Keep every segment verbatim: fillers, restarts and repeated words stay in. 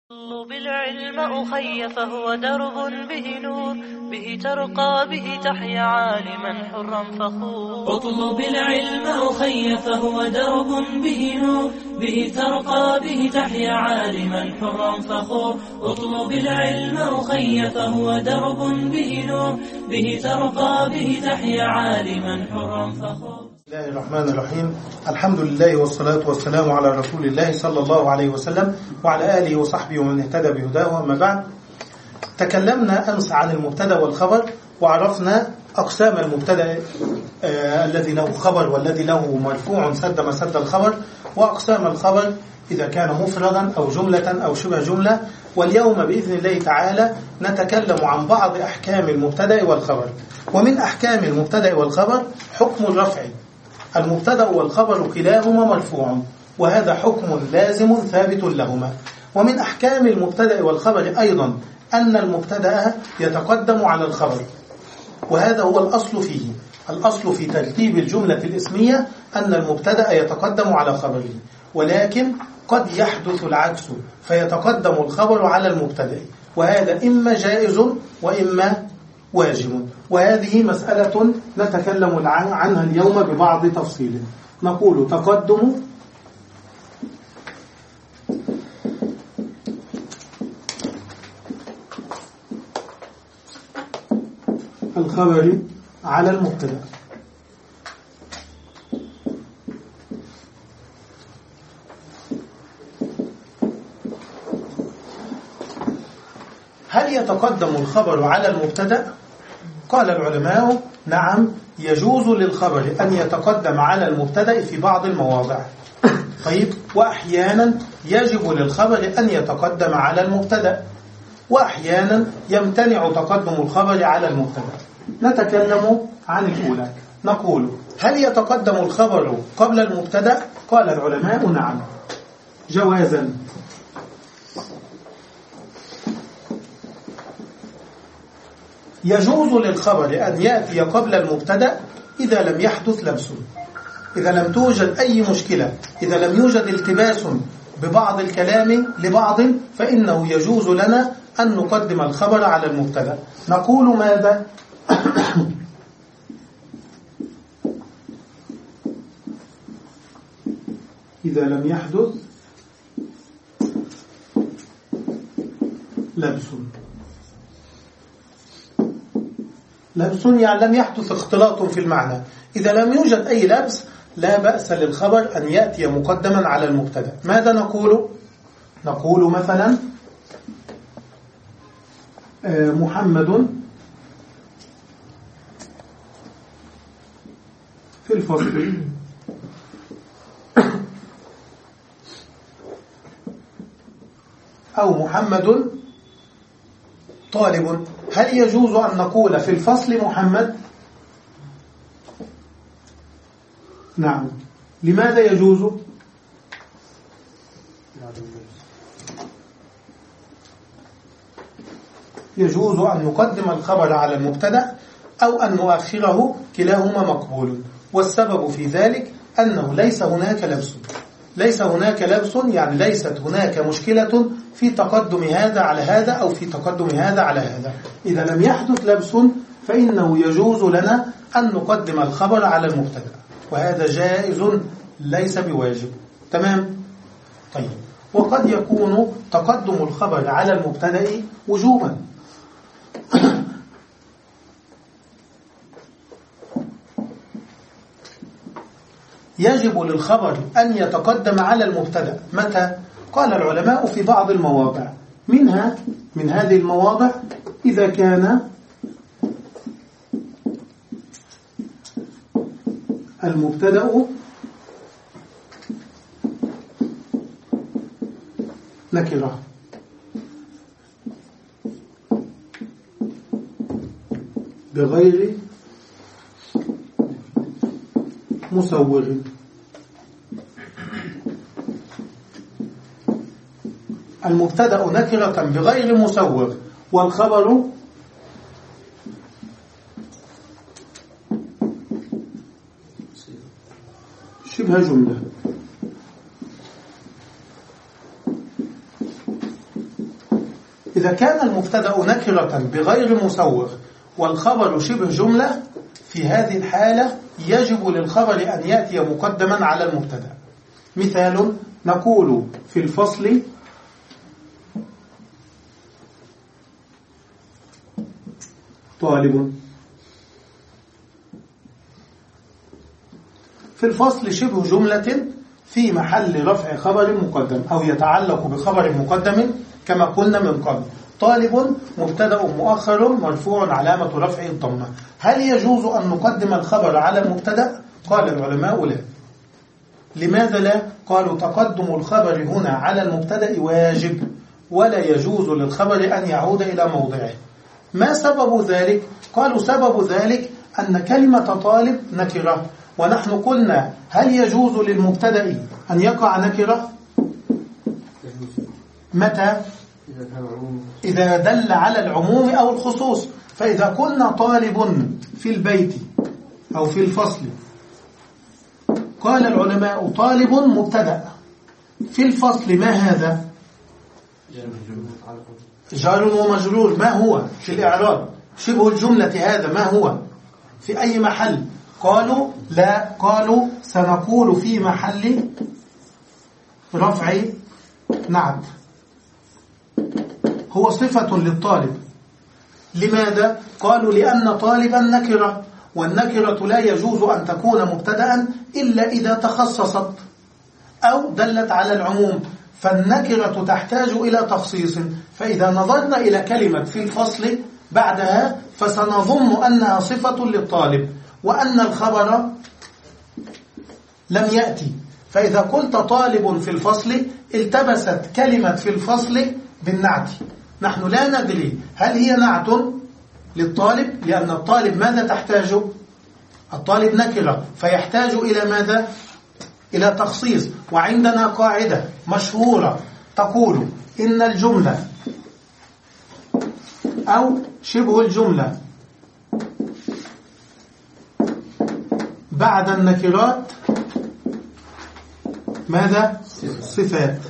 اطلب العلم أخي فهو درب به نور، به ترقى به تحيا عالما حرا فخور. اطلب العلم أخي فهو درب به نور، به ترقى به تحيا عالما حرا فخور. اطلب العلم أخي فهو درب به نور، به ترقى به تحيا عالما حرا فخور. بسم الله الرحمن الرحيم. الحمد لله والصلاة والسلام على رسول الله صلى الله عليه وسلم وعلى آله وصحبه ومن اهتدى بهداه. أما بعد، تكلمنا أمس عن المبتدأ والخبر، وعرفنا أقسام المبتدأ آه الذي له خبر والذي له مرفوع سد مسد الخبر، وأقسام الخبر إذا كان مفردا أو جملة أو شبه جملة. واليوم بإذن الله تعالى نتكلم عن بعض أحكام المبتدأ والخبر. ومن أحكام المبتدأ والخبر حكم الرفع. المبتدأ والخبر كلاهما مرفوع، وهذا حكم لازم ثابت لهما. ومن أحكام المبتدأ والخبر أيضا أن المبتدأ يتقدم على الخبر، وهذا هو الأصل فيه. الأصل في ترتيب الجملة الإسمية أن المبتدأ يتقدم على خبره، ولكن قد يحدث العكس فيتقدم الخبر على المبتدأ، وهذا إما جائز وإما واجب. وهذه مسألة نتكلم عنها اليوم ببعض تفصيل. نقول تقدم الخبر على المبتدأ. هل يتقدم الخبر على المبتدأ؟ قال العلماء نعم، يجوز للخبر أن يتقدم على المبتدأ في بعض المواضع. طيب، وأحيانا يجب للخبر أن يتقدم على المبتدأ، وأحيانا يمتنع تقدم الخبر على المبتدأ. نتكلم عن الأولى. نقول هل يتقدم الخبر قبل المبتدأ؟ قال العلماء نعم، جوازا. يجوز للخبر أن يأتي قبل المبتدأ إذا لم يحدث لبس، إذا لم توجد أي مشكلة، إذا لم يوجد التباس ببعض الكلام لبعض، فإنه يجوز لنا أن نقدم الخبر على المبتدأ. نقول ماذا؟ إذا لم يحدث لبس. لبس يعني لم يحدث اختلاط في المعنى. إذا لم يوجد أي لبس لا بأس للخبر أن يأتي مقدما على المبتدأ. ماذا نقول؟ نقول مثلا محمد في الفصل، أو محمد طالب. هل يجوز أن نقول في الفصل محمد؟ نعم. لماذا يجوز؟ يجوز أن نقدم الخبر على المبتدأ أو أن نؤخره، كلاهما مقبول. والسبب في ذلك أنه ليس هناك لبس. ليس هناك لبس يعني ليست هناك مشكلة في تقدم هذا على هذا أو في تقدم هذا على هذا. إذا لم يحدث لبس فإنه يجوز لنا أن نقدم الخبر على المبتدأ، وهذا جائز ليس بواجب. تمام؟ طيب، وقد يكون تقدم الخبر على المبتدأ وجوبا. يجب للخبر أن يتقدم على المبتدأ متى؟ قال العلماء في بعض المواضع، منها من هذه المواضع إذا كان المبتدأ نكرة، بغير مسوغ. المبتدأ نكرة بغير مسوغ، والخبر شبه جملة. إذا كان المبتدأ نكرة بغير مسوغ والخبر شبه جملة، في هذه الحالة يجب للخبر أن يأتي مقدما على المبتدأ. مثال: نقول في الفصل طالب. في الفصل شبه جملة في محل رفع خبر مقدم أو يتعلق بخبر مقدم كما قلنا من قبل. طالب مبتدأ مؤخر مرفوع علامة رفعه الضمة. هل يجوز أن نقدم الخبر على المبتدأ؟ قال العلماء لا. لماذا لا؟ قالوا تقدم الخبر هنا على المبتدأ واجب، ولا يجوز للخبر أن يعود إلى موضعه. ما سبب ذلك؟ قالوا سبب ذلك أن كلمة طالب نكرة، ونحن قلنا هل يجوز للمبتدأ أن يقع نكرة؟ متى؟ إذا دل على العموم أو الخصوص. فإذا قلنا طالب في البيت أو في الفصل، قال العلماء طالب مبتدأ، في الفصل ما هذا؟ جار ومجرور. ما هو في الإعراب؟ شبه الجملة هذا ما هو؟ في أي محل؟ قالوا لا، قالوا سنقول في محل رفع نعت، هو صفة للطالب. لماذا؟ قالوا لأن طالبا نكرة، والنكرة لا يجوز أن تكون مبتدأ إلا إذا تخصصت أو دلت على العموم، فالنكرة تحتاج إلى تخصيص. فإذا نظرنا إلى كلمة في الفصل بعدها فسنظن أنها صفة للطالب وأن الخبر لم يأتي. فإذا قلت طالب في الفصل التبست كلمة في الفصل بالنعت. نحن لا ندري هل هي نعت للطالب، لأن الطالب ماذا تحتاج؟ الطالب نكرة فيحتاج إلى ماذا؟ إلى تخصيص. وعندنا قاعدة مشهورة تقول إن الجملة أو شبه الجملة بعد النكرات ماذا؟ صفات.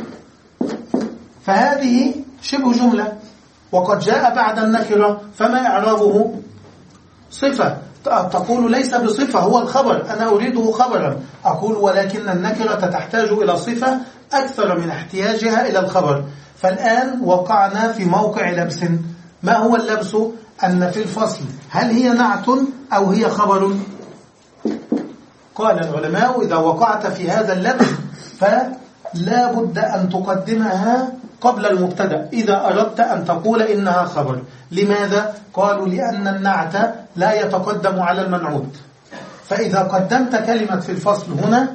فهذه شبه جملة وقد جاء بعد النكرة، فما إعرابه؟ صفة. تقول ليس بصفة، هو الخبر، أنا أريده خبرا. أقول ولكن النكرة تحتاج إلى صفة أكثر من احتياجها إلى الخبر. فالآن وقعنا في موقع لبس. ما هو اللبس؟ أن في الفصل هل هي نعت أو هي خبر؟ قال العلماء إذا وقعت في هذا اللبس فلا بد أن تقدمها قبل المبتدأ إذا أردت أن تقول إنها خبر. لماذا؟ قالوا لأن النعت لا يتقدم على المنعوت، فإذا قدمت كلمة في الفصل هنا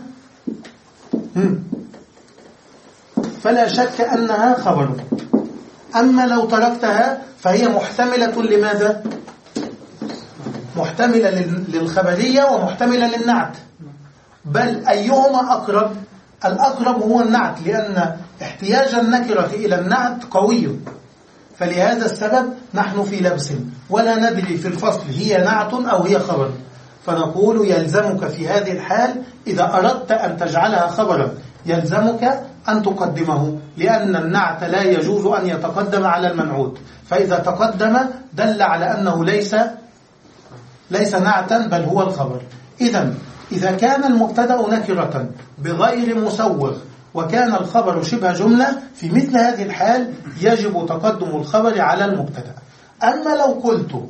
فلا شك أنها خبر. أما لو تركتها فهي محتملة لماذا؟ محتملة للخبرية ومحتملة للنعت. بل أيهما أقرب؟ الأقرب هو النعت، لأن احتياج النكرة إلى النعت قوي. فلهذا السبب نحن في لبس ولا ندري في الفصل هي نعت أو هي خبر. فنقول يلزمك في هذه الحال إذا أردت أن تجعلها خبرا يلزمك أن تقدمه، لأن النعت لا يجوز أن يتقدم على المنعوت. فإذا تقدم دل على أنه ليس ليس نعتا بل هو الخبر. إذن إذا كان المبتدأ نكرة بغير مسوغ وكان الخبر شبه جملة، في مثل هذه الحال يجب تقدم الخبر على المبتدأ. أما لو قلت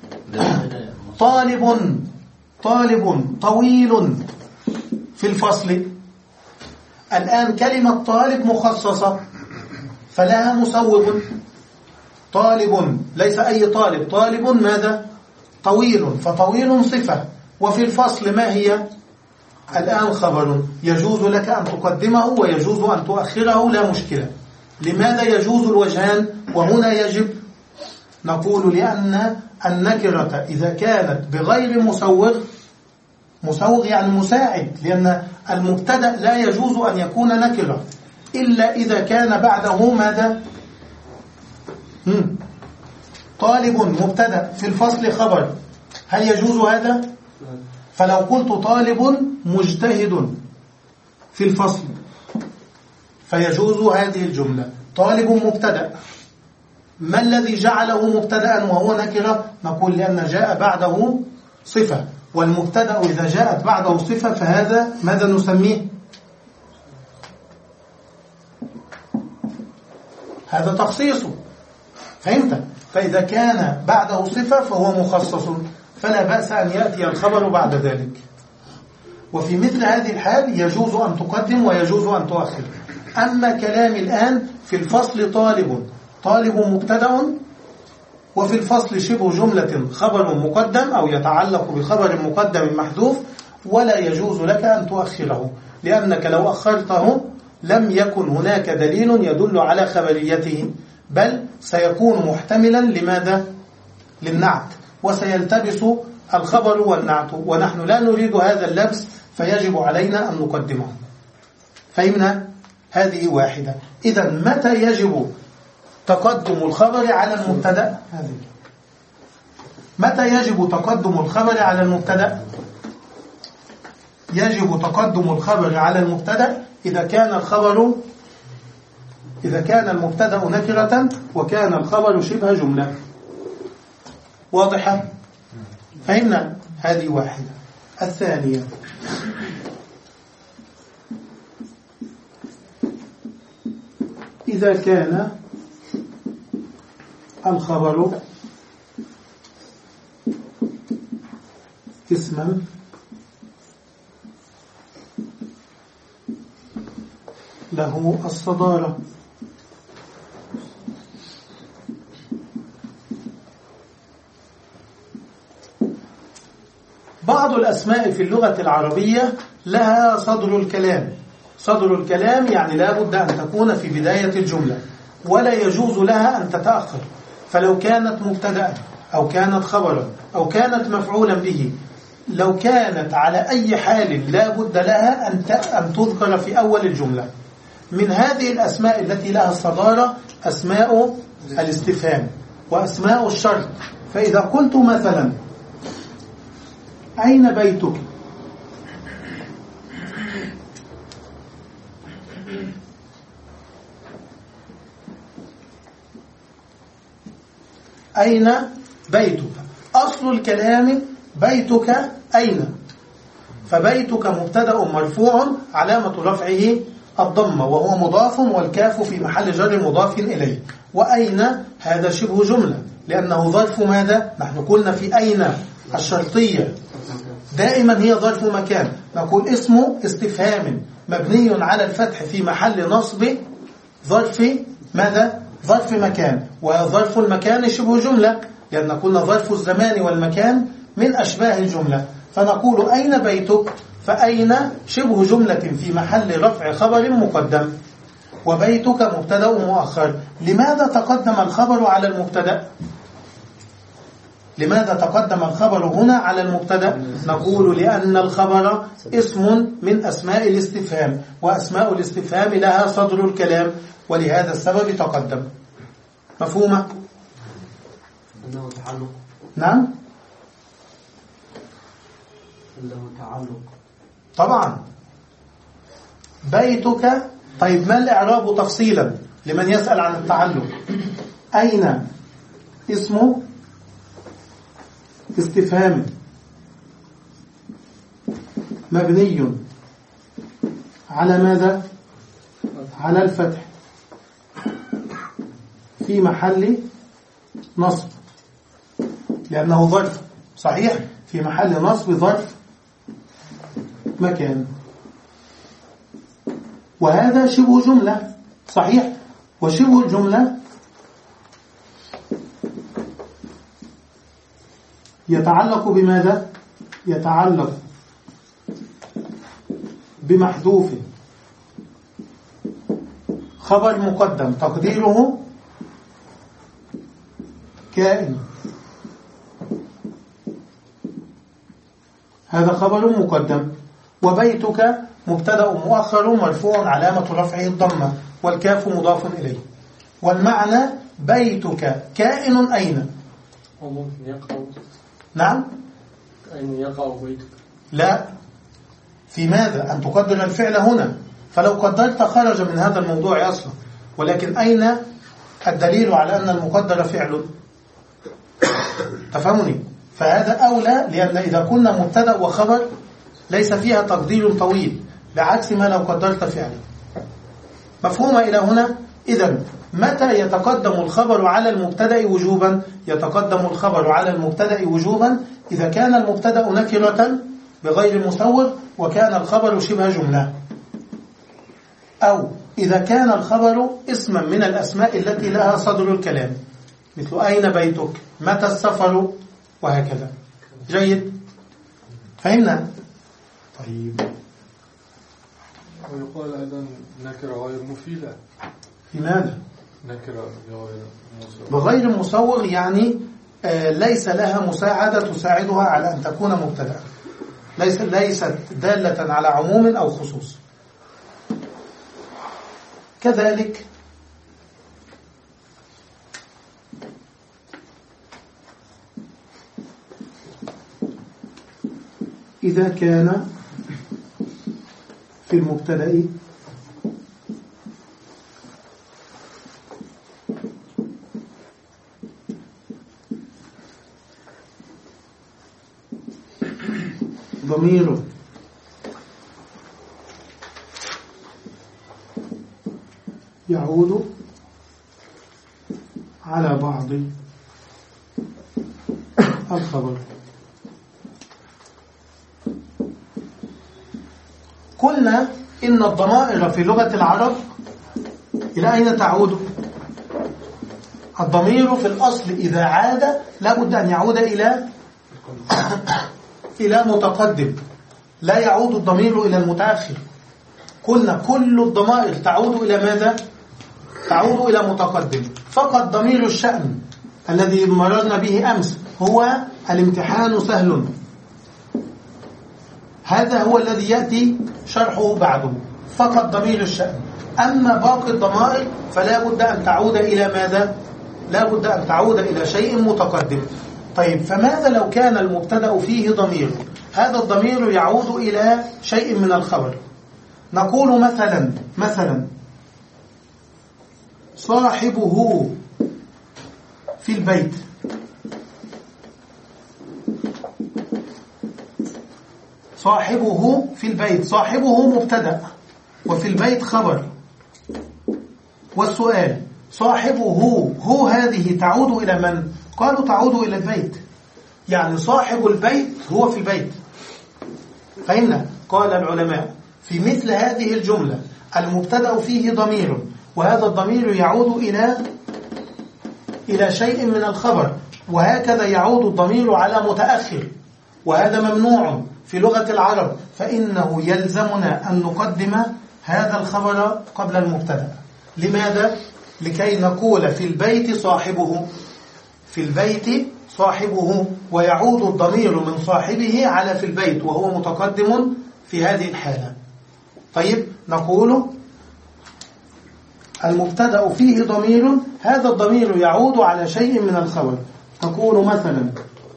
طالب طالب طويل في الفصل، الآن كلمة طالب مخصصة فلها مسوغ. طالب ليس أي طالب، طالب ماذا؟ طويل، فطويل صفة، وفي الفصل ما هي؟ الآن خبر. يجوز لك أن تقدمه ويجوز أن تؤخره، لا مشكلة. لماذا يجوز الوجهان وهنا يجب؟ نقول لأن النكرة إذا كانت بغير مسوغ، مسوغ يعني مساعد، لأن المبتدأ لا يجوز أن يكون نكرة إلا إذا كان بعده ماذا؟ هم. طالب مبتدأ في الفصل خبر، هل يجوز هذا؟ فلو قلت طالب مجتهد في الفصل فيجوز هذه الجملة. طالب مبتدأ ما الذي جعله مبتدأ وهو نكرة؟ نقول لأن جاء بعده صفة، والمبتدأ إذا جاءت بعده صفة فهذا ماذا نسميه؟ هذا تخصيصه. فهمت؟ فإذا كان بعده صفة فهو مخصص، فلا بأس أن يأتي الخبر بعد ذلك. وفي مثل هذه الحال يجوز أن تقدم ويجوز أن تؤخر. أما كلامي الآن في الفصل طالب طالب مبتدأ، وفي الفصل شبه جملة خبر مقدم أو يتعلق بخبر مقدم محذوف، ولا يجوز لك أن تؤخره، لأنك لو أخرته لم يكن هناك دليل يدل على خبريته، بل سيكون محتملا لماذا؟ للنعت، وسيلتبس الخبر والنعت، ونحن لا نريد هذا اللبس، فيجب علينا أن نقدمه. فهمنا؟ هذه واحدة. إذا متى يجب تقدم الخبر على المبتدأ؟ هذه. متى يجب تقدم الخبر على المبتدأ؟ يجب تقدم الخبر على المبتدأ إذا كان الخبر إذا كان المبتدأ نكرة وكان الخبر شبه جملة. واضحة؟ فهمنا؟ هذه واحدة. الثانية، إذا كان الخبر اسما له الصدارة، بعض الأسماء في اللغة العربية لها صدر الكلام. صدر الكلام يعني لا بد أن تكون في بداية الجملة، ولا يجوز لها أن تتأخر. فلو كانت مبتدأ أو كانت خبرا أو كانت مفعولا به، لو كانت على أي حال لا بد لها أن تذكر في أول الجملة. من هذه الأسماء التي لها الصدارة أسماء الاستفهام وأسماء الشرط. فإذا قلت مثلا أين بيتك؟ أين بيتك؟ أصل الكلام بيتك أين، فبيتك مبتدأ مرفوع علامة رفعه الضمة وهو مضاف، والكاف في محل جر مضاف إليه. وأين هذا شبه جملة لأنه ظرف ماذا؟ نحن قلنا في أين الشرطية دائما هي ظرف مكان، نقول اسمه استفهام مبني على الفتح في محل نصب ظرف ماذا؟ ظرف مكان. وظرف المكان شبه جملة لأن قلنا ظرف الزمان والمكان من أشباه الجملة. فنقول أين بيتك؟ فأين شبه جملة في محل رفع خبر مقدم، وبيتك مبتدأ مؤخر. لماذا تقدم الخبر على المبتدأ؟ لماذا تقدم الخبر هنا على المبتدأ؟ نقول لأن الخبر اسم من أسماء الاستفهام، وأسماء الاستفهام لها صدر الكلام، ولهذا السبب تقدم. مفهومة؟ أنه تعلق. نعم؟ أنه تعلق. طبعا. بيتك. طيب ما الإعراب تفصيلا لمن يسأل عن التعلق؟ أين اسم استفهام مبني على ماذا؟ على الفتح في محل نصب لأنه ظرف، صحيح؟ في محل نصب ظرف مكان، وهذا شبه جملة، صحيح؟ وشبه الجملة يتعلق بماذا؟ يتعلق بمحذوف خبر مقدم تقديره كائن. هذا خبر مقدم. وبيتك مبتدأ مؤخر مرفوع علامة رفعه الضمة، والكاف مضاف إليه. والمعنى بيتك كائن أين؟ ممكن يقع. نعم؟ أين يقع بيتك؟ لا، في ماذا؟ أن تقدر الفعل هنا، فلو قدرت خرج من هذا الموضوع أصلا. ولكن أين الدليل على أن المقدر فعل. تفهمني؟ فهذا أولى، لأن إذا كنا مبتدأ وخبر ليس فيها تقدير طويل، بعكس ما لو قدرت فعلا. مفهومة إلى هنا؟ إذن متى يتقدم الخبر على المبتدأ وجوبا؟ يتقدم الخبر على المبتدأ وجوبا إذا كان المبتدأ نكرة بغير مسوغ وكان الخبر شبه جملة، أو إذا كان الخبر اسما من الأسماء التي لها صدر الكلام، مثل أين بيتك، متى السفر، وهكذا. جيد؟ فهمنا؟ طيب. ويقال أيضا نكرة غير مفيدة. لماذا؟ نكرة غير مسوغ. بغير مسوغ يعني آه ليس لها مساعدة تساعدها على أن تكون مبتدأ، ليس ليست دالة على عموم أو خصوص. كذلك إذا كان في المبتدأ ضمير يعود على بعض الخبر. قلنا إن الضمائر في لغة العرب إلى أين تعود؟ الضمير في الأصل إذا عاد لابد أن يعود إلى إلى متقدم، لا يعود الضمير إلى المتأخر. قلنا كل الضمائر تعود إلى ماذا؟ تعود إلى متقدم. فقط ضمير الشأن الذي مررنا به أمس هو الامتحان سهل، هذا هو الذي يأتي شرحه بعده، فقط ضمير الشأن. أما باقي الضمائر فلا بد أن تعود إلى ماذا؟ لا بد أن تعود إلى شيء متقدم. طيب، فماذا لو كان المبتدأ فيه ضمير؟ هذا الضمير يعود إلى شيء من الخبر. نقول مثلا مثلا صاحبه في البيت. صاحبه في البيت، صاحبه مبتدأ وفي البيت خبر. والسؤال صاحبه هو هذه تعود إلى من؟ قالوا تعود إلى البيت، يعني صاحب البيت هو في البيت. فهمنا؟ قال العلماء في مثل هذه الجملة المبتدأ فيه ضمير، وهذا الضمير يعود إلى إلى شيء من الخبر، وهكذا يعود الضمير على متأخر، وهذا ممنوع في لغة العرب، فإنه يلزمنا أن نقدم هذا الخبر قبل المبتدأ. لماذا؟ لكي نقول في البيت صاحبه، في البيت صاحبه، ويعود الضمير من صاحبه على في البيت وهو متقدم في هذه الحالة. طيب، نقول المبتدأ فيه ضمير، هذا الضمير يعود على شيء من الخبر. نقول مثلا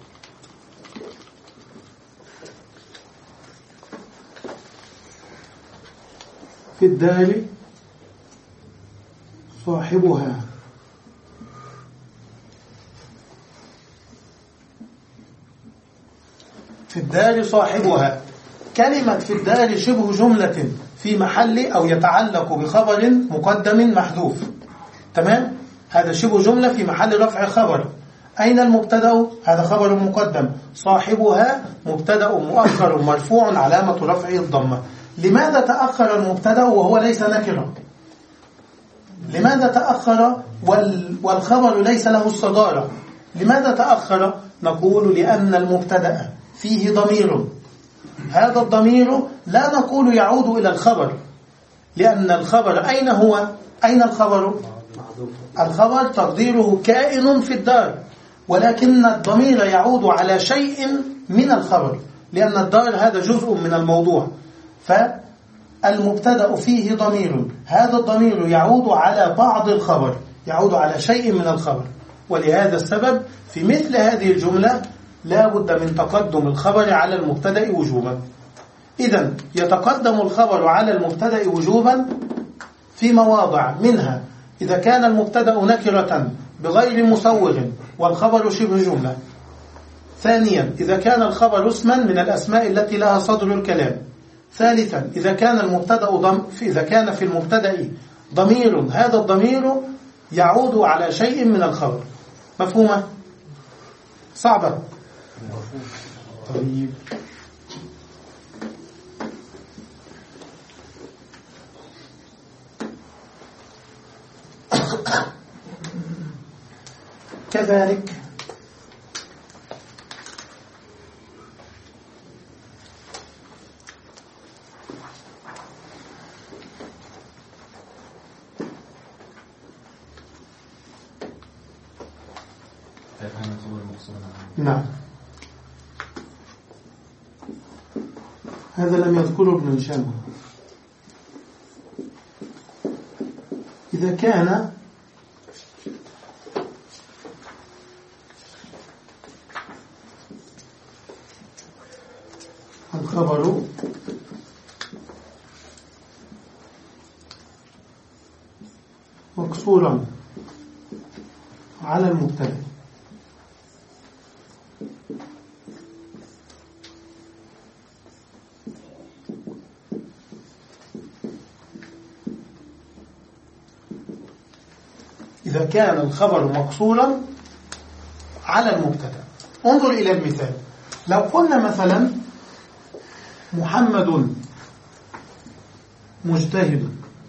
في الدار صاحبها. في الدار صاحبها، كلمة في الدار شبه جملة في محل أو يتعلق بخبر مقدم محذوف. تمام؟ هذا شبه جملة في محل رفع خبر. أين المبتدأ؟ هذا خبر مقدم. صاحبها مبتدأ مؤخر مرفوع علامة رفعه الضمة. لماذا تأخر المبتدأ وهو ليس نكرة؟ لماذا تأخر والخبر ليس له الصدارة؟ لماذا تأخر؟ نقول لأن المبتدأ فيه ضمير، هذا الضمير لا نقول يعود إلى الخبر، لأن الخبر أين هو؟ أين الخبر؟ الخبر تقديره كائن في الدار، ولكن الضمير يعود على شيء من الخبر، لأن الدار هذا جزء من الموضوع. فالمبتدأ فيه ضمير، هذا الضمير يعود على بعض الخبر، يعود على شيء من الخبر. ولهذا السبب في مثل هذه الجملة لا بد من تقدم الخبر على المبتدأ وجوبا. إذن يتقدم الخبر على المبتدأ وجوبا في مواضع، منها إذا كان المبتدأ نكرة بغير مسوغ والخبر شبه جملة. ثانيا إذا كان الخبر اسما من الأسماء التي لها صدر الكلام. ثالثا إذا كان المبتدأ ضم إذا كان في المبتدأ ضمير هذا الضمير يعود على شيء من الخبر. مفهومة؟ صعبة؟ طيب كذلك نعم هذا لم يذكره ابن هشام. إذا كان الخبر مكسورا على المبتدأ إذا كان الخبر مقصورا على المبتدأ. انظر إلى المثال. لو قلنا مثلا محمد مجتهد،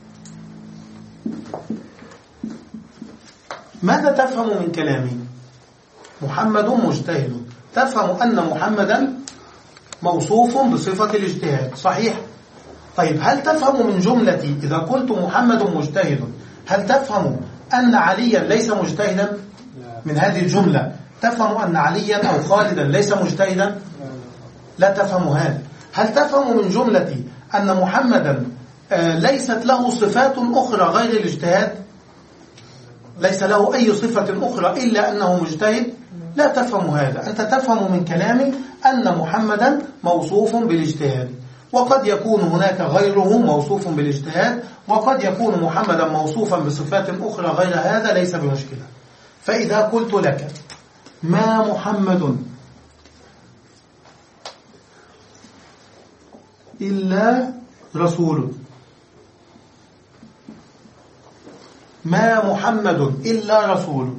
ماذا تفهم من كلامي؟ محمد مجتهد، تفهم أن محمدا موصوف بصفة الاجتهاد، صحيح؟ طيب هل تفهم من جملتي إذا قلت محمد مجتهد هل تفهم أن عليا ليس مجتهدا؟ من هذه الجملة تفهم أن عليا أو خالدا ليس مجتهدا؟ لا تفهم هذا. هل تفهم من جملتي أن محمدا ليست له صفات أخرى غير الاجتهاد؟ ليس له أي صفة أخرى إلا أنه مجتهد؟ لا تفهم هذا. أنت تفهم من كلامي أن محمدا موصوف بالاجتهاد، وقد يكون هناك غيره موصوف بالاجتهاد، وقد يكون محمدا موصوفا بصفات أخرى غير هذا، ليس بمشكلة. فإذا قلت لك ما محمد إلا رسول، ما محمد إلا رسول،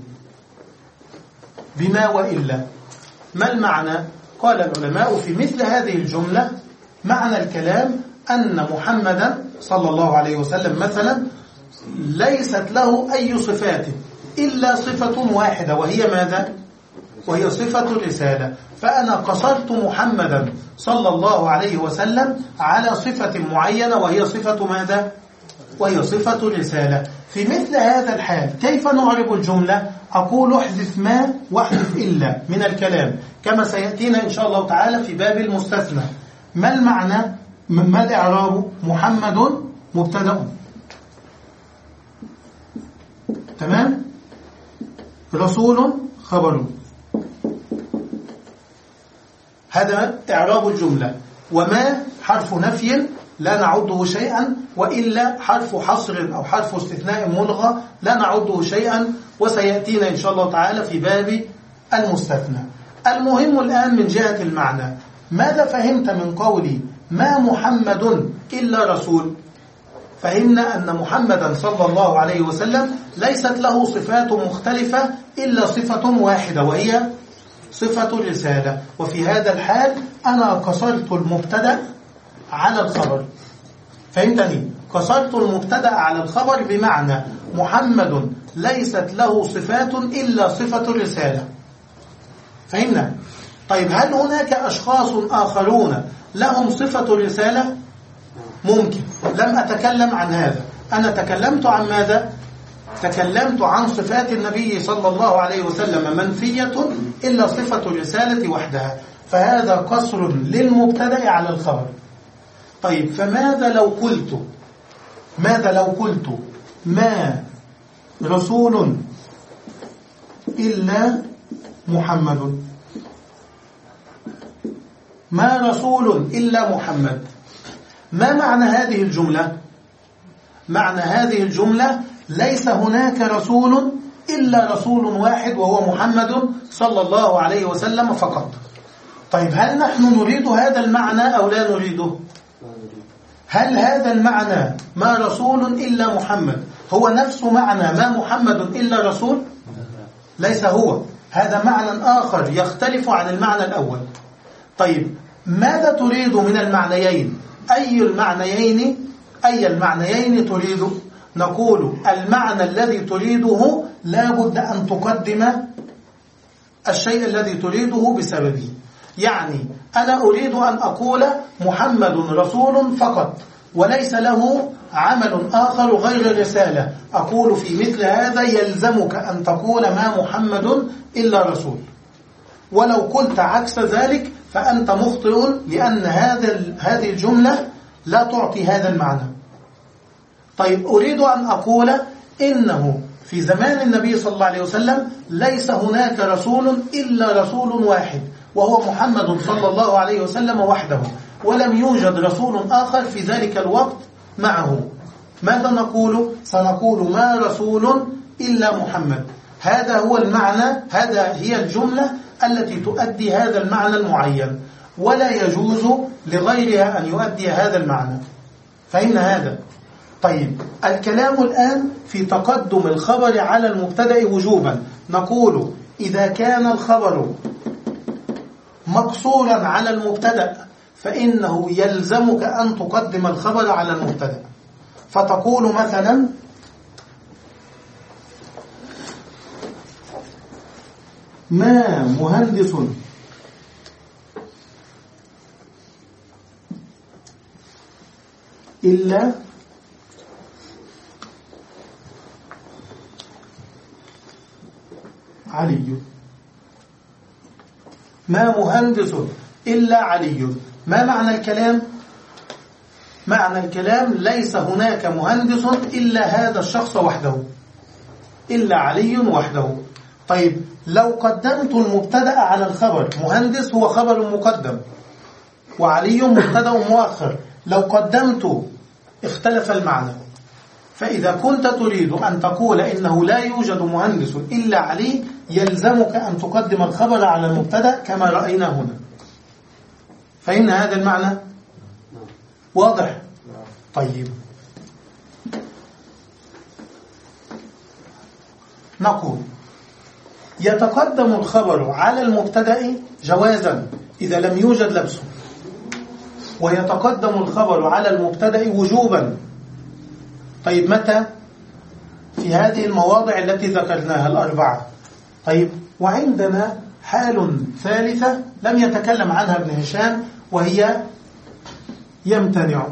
بما وإلا، ما المعنى؟ قال العلماء في مثل هذه الجملة معنى الكلام أن محمدا صلى الله عليه وسلم مثلا ليست له أي صفات إلا صفة واحدة، وهي ماذا؟ وهي صفة الرسالة. فأنا قصرت محمدا صلى الله عليه وسلم على صفة معينة، وهي صفة ماذا؟ وهي صفة الرسالة. في مثل هذا الحال كيف نعرب الجملة؟ أقول احذف ما واحذف إلا من الكلام، كما سيأتينا إن شاء الله تعالى في باب المستثنى. ما المعنى؟ ما الإعراب؟ محمد مبتدأ، تمام؟ رسول خبر. هذا إعراب الجملة. وما حرف نفي لا نعده شيئا، وإلا حرف حصر أو حرف استثناء ملغى لا نعده شيئا، وسيأتينا إن شاء الله تعالى في باب المستثنى. المهم الآن من جهة المعنى، ماذا فهمت من قولي ما محمد إلا رسول؟ فهمنا أن محمدا صلى الله عليه وسلم ليست له صفات مختلفة إلا صفة واحدة، وهي صفة الرسالة. وفي هذا الحال أنا قصرت المبتدأ على الخبر. فهمتني؟ قصرت المبتدأ على الخبر بمعنى محمد ليست له صفات إلا صفة الرسالة. فهمنا؟ طيب هل هناك أشخاص آخرون لهم صفة الرسالة؟ ممكن. لم أتكلم عن هذا، أنا تكلمت عن ماذا؟ تكلمت عن صفات النبي صلى الله عليه وسلم منفية إلا صفة الرسالة وحدها، فهذا قصر للمبتدأ على الخبر. طيب فماذا لو قلت ماذا لو قلت ما رسول إلا محمد؟ ما رسول إلا محمد، ما معنى هذه الجملة؟ معنى هذه الجملة ليس هناك رسول إلا رسول واحد وهو محمد صلى الله عليه وسلم فقط. طيب هل نحن نريد هذا المعنى أو لا نريده؟ هل هذا المعنى ما رسول إلا محمد هو نفس معنى ما محمد إلا رسول؟ ليس هو، هذا معنى آخر يختلف عن المعنى الأول. طيب ماذا تريد من المعنيين؟ أي المعنيين أي المعنيين تريد؟ نقول المعنى الذي تريده لا بد أن تقدم الشيء الذي تريده بسببه. يعني أنا أريد أن أقول محمد رسول فقط وليس له عمل آخر غير الرسالة، أقول في مثل هذا يلزمك أن تقول ما محمد إلا رسول. ولو قلت عكس ذلك فأنت مخطئ، لأن هذا هذه الجملة لا تعطي هذا المعنى. طيب أريد أن أقول إنه في زمان النبي صلى الله عليه وسلم ليس هناك رسول إلا رسول واحد وهو محمد صلى الله عليه وسلم وحده، ولم يوجد رسول آخر في ذلك الوقت معه. ماذا نقول؟ سنقول ما رسول إلا محمد. هذا هو المعنى، هذا هي الجملة التي تؤدي هذا المعنى المعين، ولا يجوز لغيرها أن يؤدي هذا المعنى. فإن هذا طيب الكلام الآن في تقدم الخبر على المبتدأ وجوبا. نقول إذا كان الخبر مقصورا على المبتدأ فإنه يلزمك أن تقدم الخبر على المبتدأ، فتقول مثلا ما مهندس إلا علي. ما مهندس إلا علي. ما معنى الكلام؟ معنى الكلام ليس هناك مهندس إلا هذا الشخص وحده، إلا علي وحده. طيب لو قدمت المبتدأ على الخبر، مهندس هو خبر مقدم وعلي مبتدأ مؤخر، لو قدمت اختلف المعنى. فإذا كنت تريد أن تقول إنه لا يوجد مهندس إلا علي يلزمك أن تقدم الخبر على المبتدأ كما رأينا هنا. فإن هذا المعنى واضح؟ طيب نقول يتقدم الخبر على المبتدأ جوازا إذا لم يوجد لبسه، ويتقدم الخبر على المبتدأ وجوبا. طيب متى؟ في هذه المواضع التي ذكرناها الأربعة. طيب وعندنا حال ثالثة لم يتكلم عنها ابن هشام، وهي يمتنع.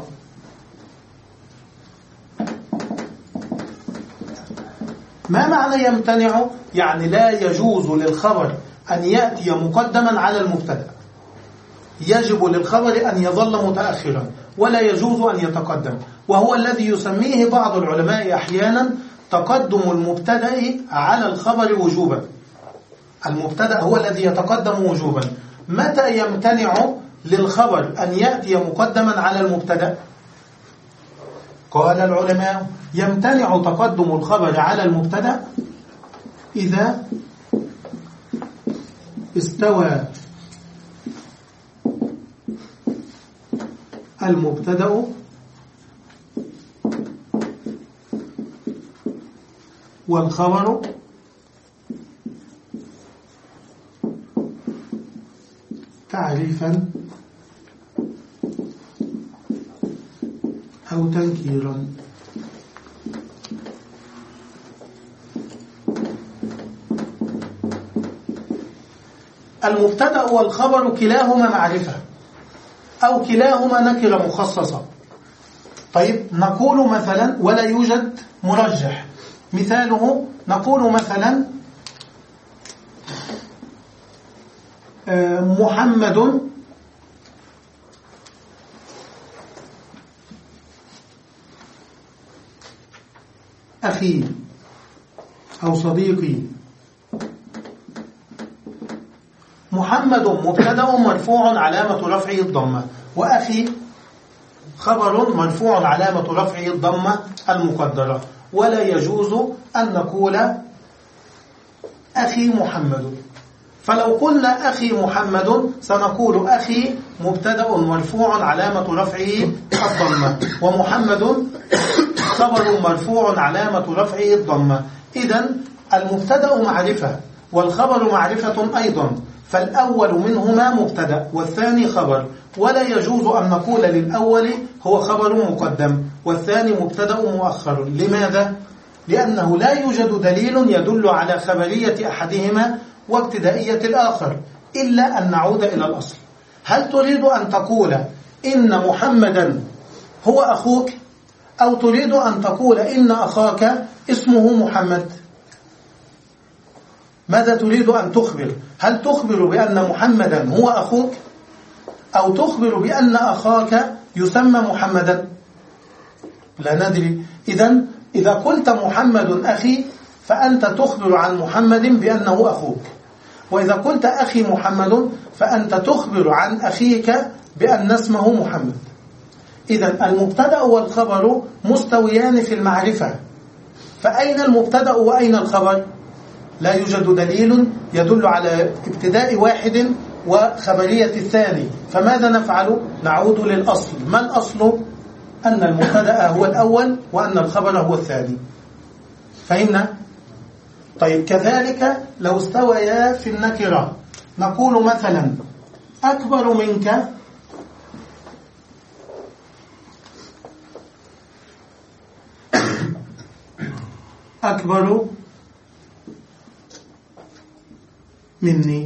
ما معنى يمتنع؟ يعني لا يجوز للخبر أن يأتي مقدما على المبتدأ، يجب للخبر أن يظل متأخرا ولا يجوز أن يتقدم، وهو الذي يسميه بعض العلماء أحيانا تقدم المبتدأ على الخبر وجوبا. المبتدأ هو الذي يتقدم وجوبا. متى يمتنع للخبر أن يأتي مقدما على المبتدأ؟ قال العلماء يمتنع تقدم الخبر على المبتدأ إذا استوى المبتدأ والخبر تعريفا أو تنكيرا. المبتدأ والخبر كلاهما معرفة أو كلاهما نكرة مخصصة. طيب نقول مثلا ولا يوجد مرجح، مثاله نقول مثلا محمد أخي أو صديقي. محمد مبتدأ مرفوع علامة رفعه الضمة، وأخي خبر مرفوع علامة رفعه الضمة المقدرة. ولا يجوز أن نقول أخي محمد. فلو قلنا أخي محمد سنقول أخي مبتدأ مرفوع علامة رفعه الضمة، ومحمد خبر مرفوع علامة رفعه الضمة. إذن المبتدأ معرفة والخبر معرفة أيضا، فالأول منهما مبتدأ والثاني خبر، ولا يجوز أن نقول للأول هو خبر مقدم والثاني مبتدأ مؤخر. لماذا؟ لأنه لا يوجد دليل يدل على خبرية أحدهما وابتدائية الآخر، إلا أن نعود إلى الأصل. هل تريد أن تقول إن محمدا هو أخوك، أو تريد أن تقول إن أخاك اسمه محمد؟ ماذا تريد أن تخبر؟ هل تخبر بأن محمدا هو أخوك، أو تخبر بأن أخاك يسمى محمدا؟ لا ندري. إذن إذا قلت محمد أخي فأنت تخبر عن محمد بأنه أخوك، وإذا قلت أخي محمد فأنت تخبر عن أخيك بأن اسمه محمد. إذن المبتدأ والخبر مستويان في المعرفة، فأين المبتدأ وأين الخبر؟ لا يوجد دليل يدل على ابتداء واحد وخبرية الثاني، فماذا نفعل؟ نعود للأصل. ما الأصل؟ أن المبتدأ هو الأول وأن الخبر هو الثاني. فهمنا؟ طيب كذلك لو استويا في النكرة نقول مثلا أكبر منك أكبر مني.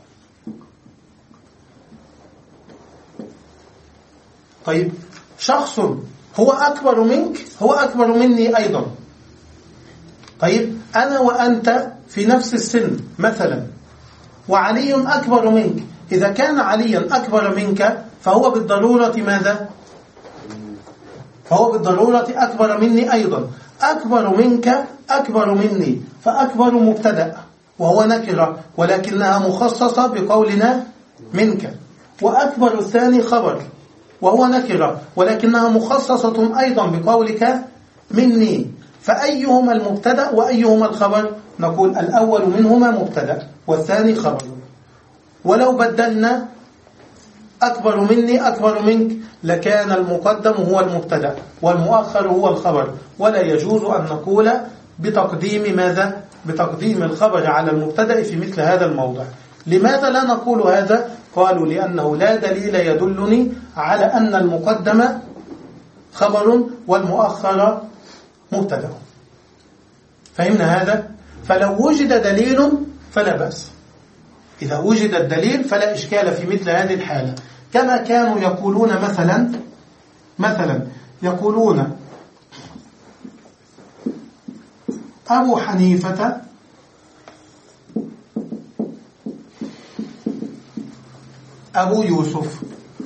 طيب شخص هو أكبر منك هو أكبر مني أيضا. طيب أنا وأنت في نفس السن مثلا، وعلي أكبر منك. إذا كان عليا أكبر منك فهو بالضرورة ماذا؟ فهو بالضرورة أكبر مني أيضا. أكبر منك أكبر مني، فأكبر مبتدأ وهو نكرة ولكنها مخصصة بقولنا منك، وأكبر الثاني خبر وهو نكرة ولكنها مخصصة أيضا بقولك مني. فأيهما المبتدأ وأيهما الخبر؟ نقول الأول منهما مبتدأ والثاني خبر. ولو بدلنا أكبر مني أكبر منك لكان المقدم هو المبتدأ والمؤخر هو الخبر، ولا يجوز أن نقول بتقديم ماذا؟ بتقديم الخبر على المبتدأ في مثل هذا الموضع. لماذا لا نقول هذا؟ قالوا لأنه لا دليل يدلني على أن المقدم خبر والمؤخر مبتدأ. فهمنا هذا؟ فلو وجد دليل فلا بأس، إذا وجد الدليل فلا إشكال في مثل هذه الحالة. كما كانوا يقولون مثلا مثلا يقولون أبو حنيفة أبو يوسف.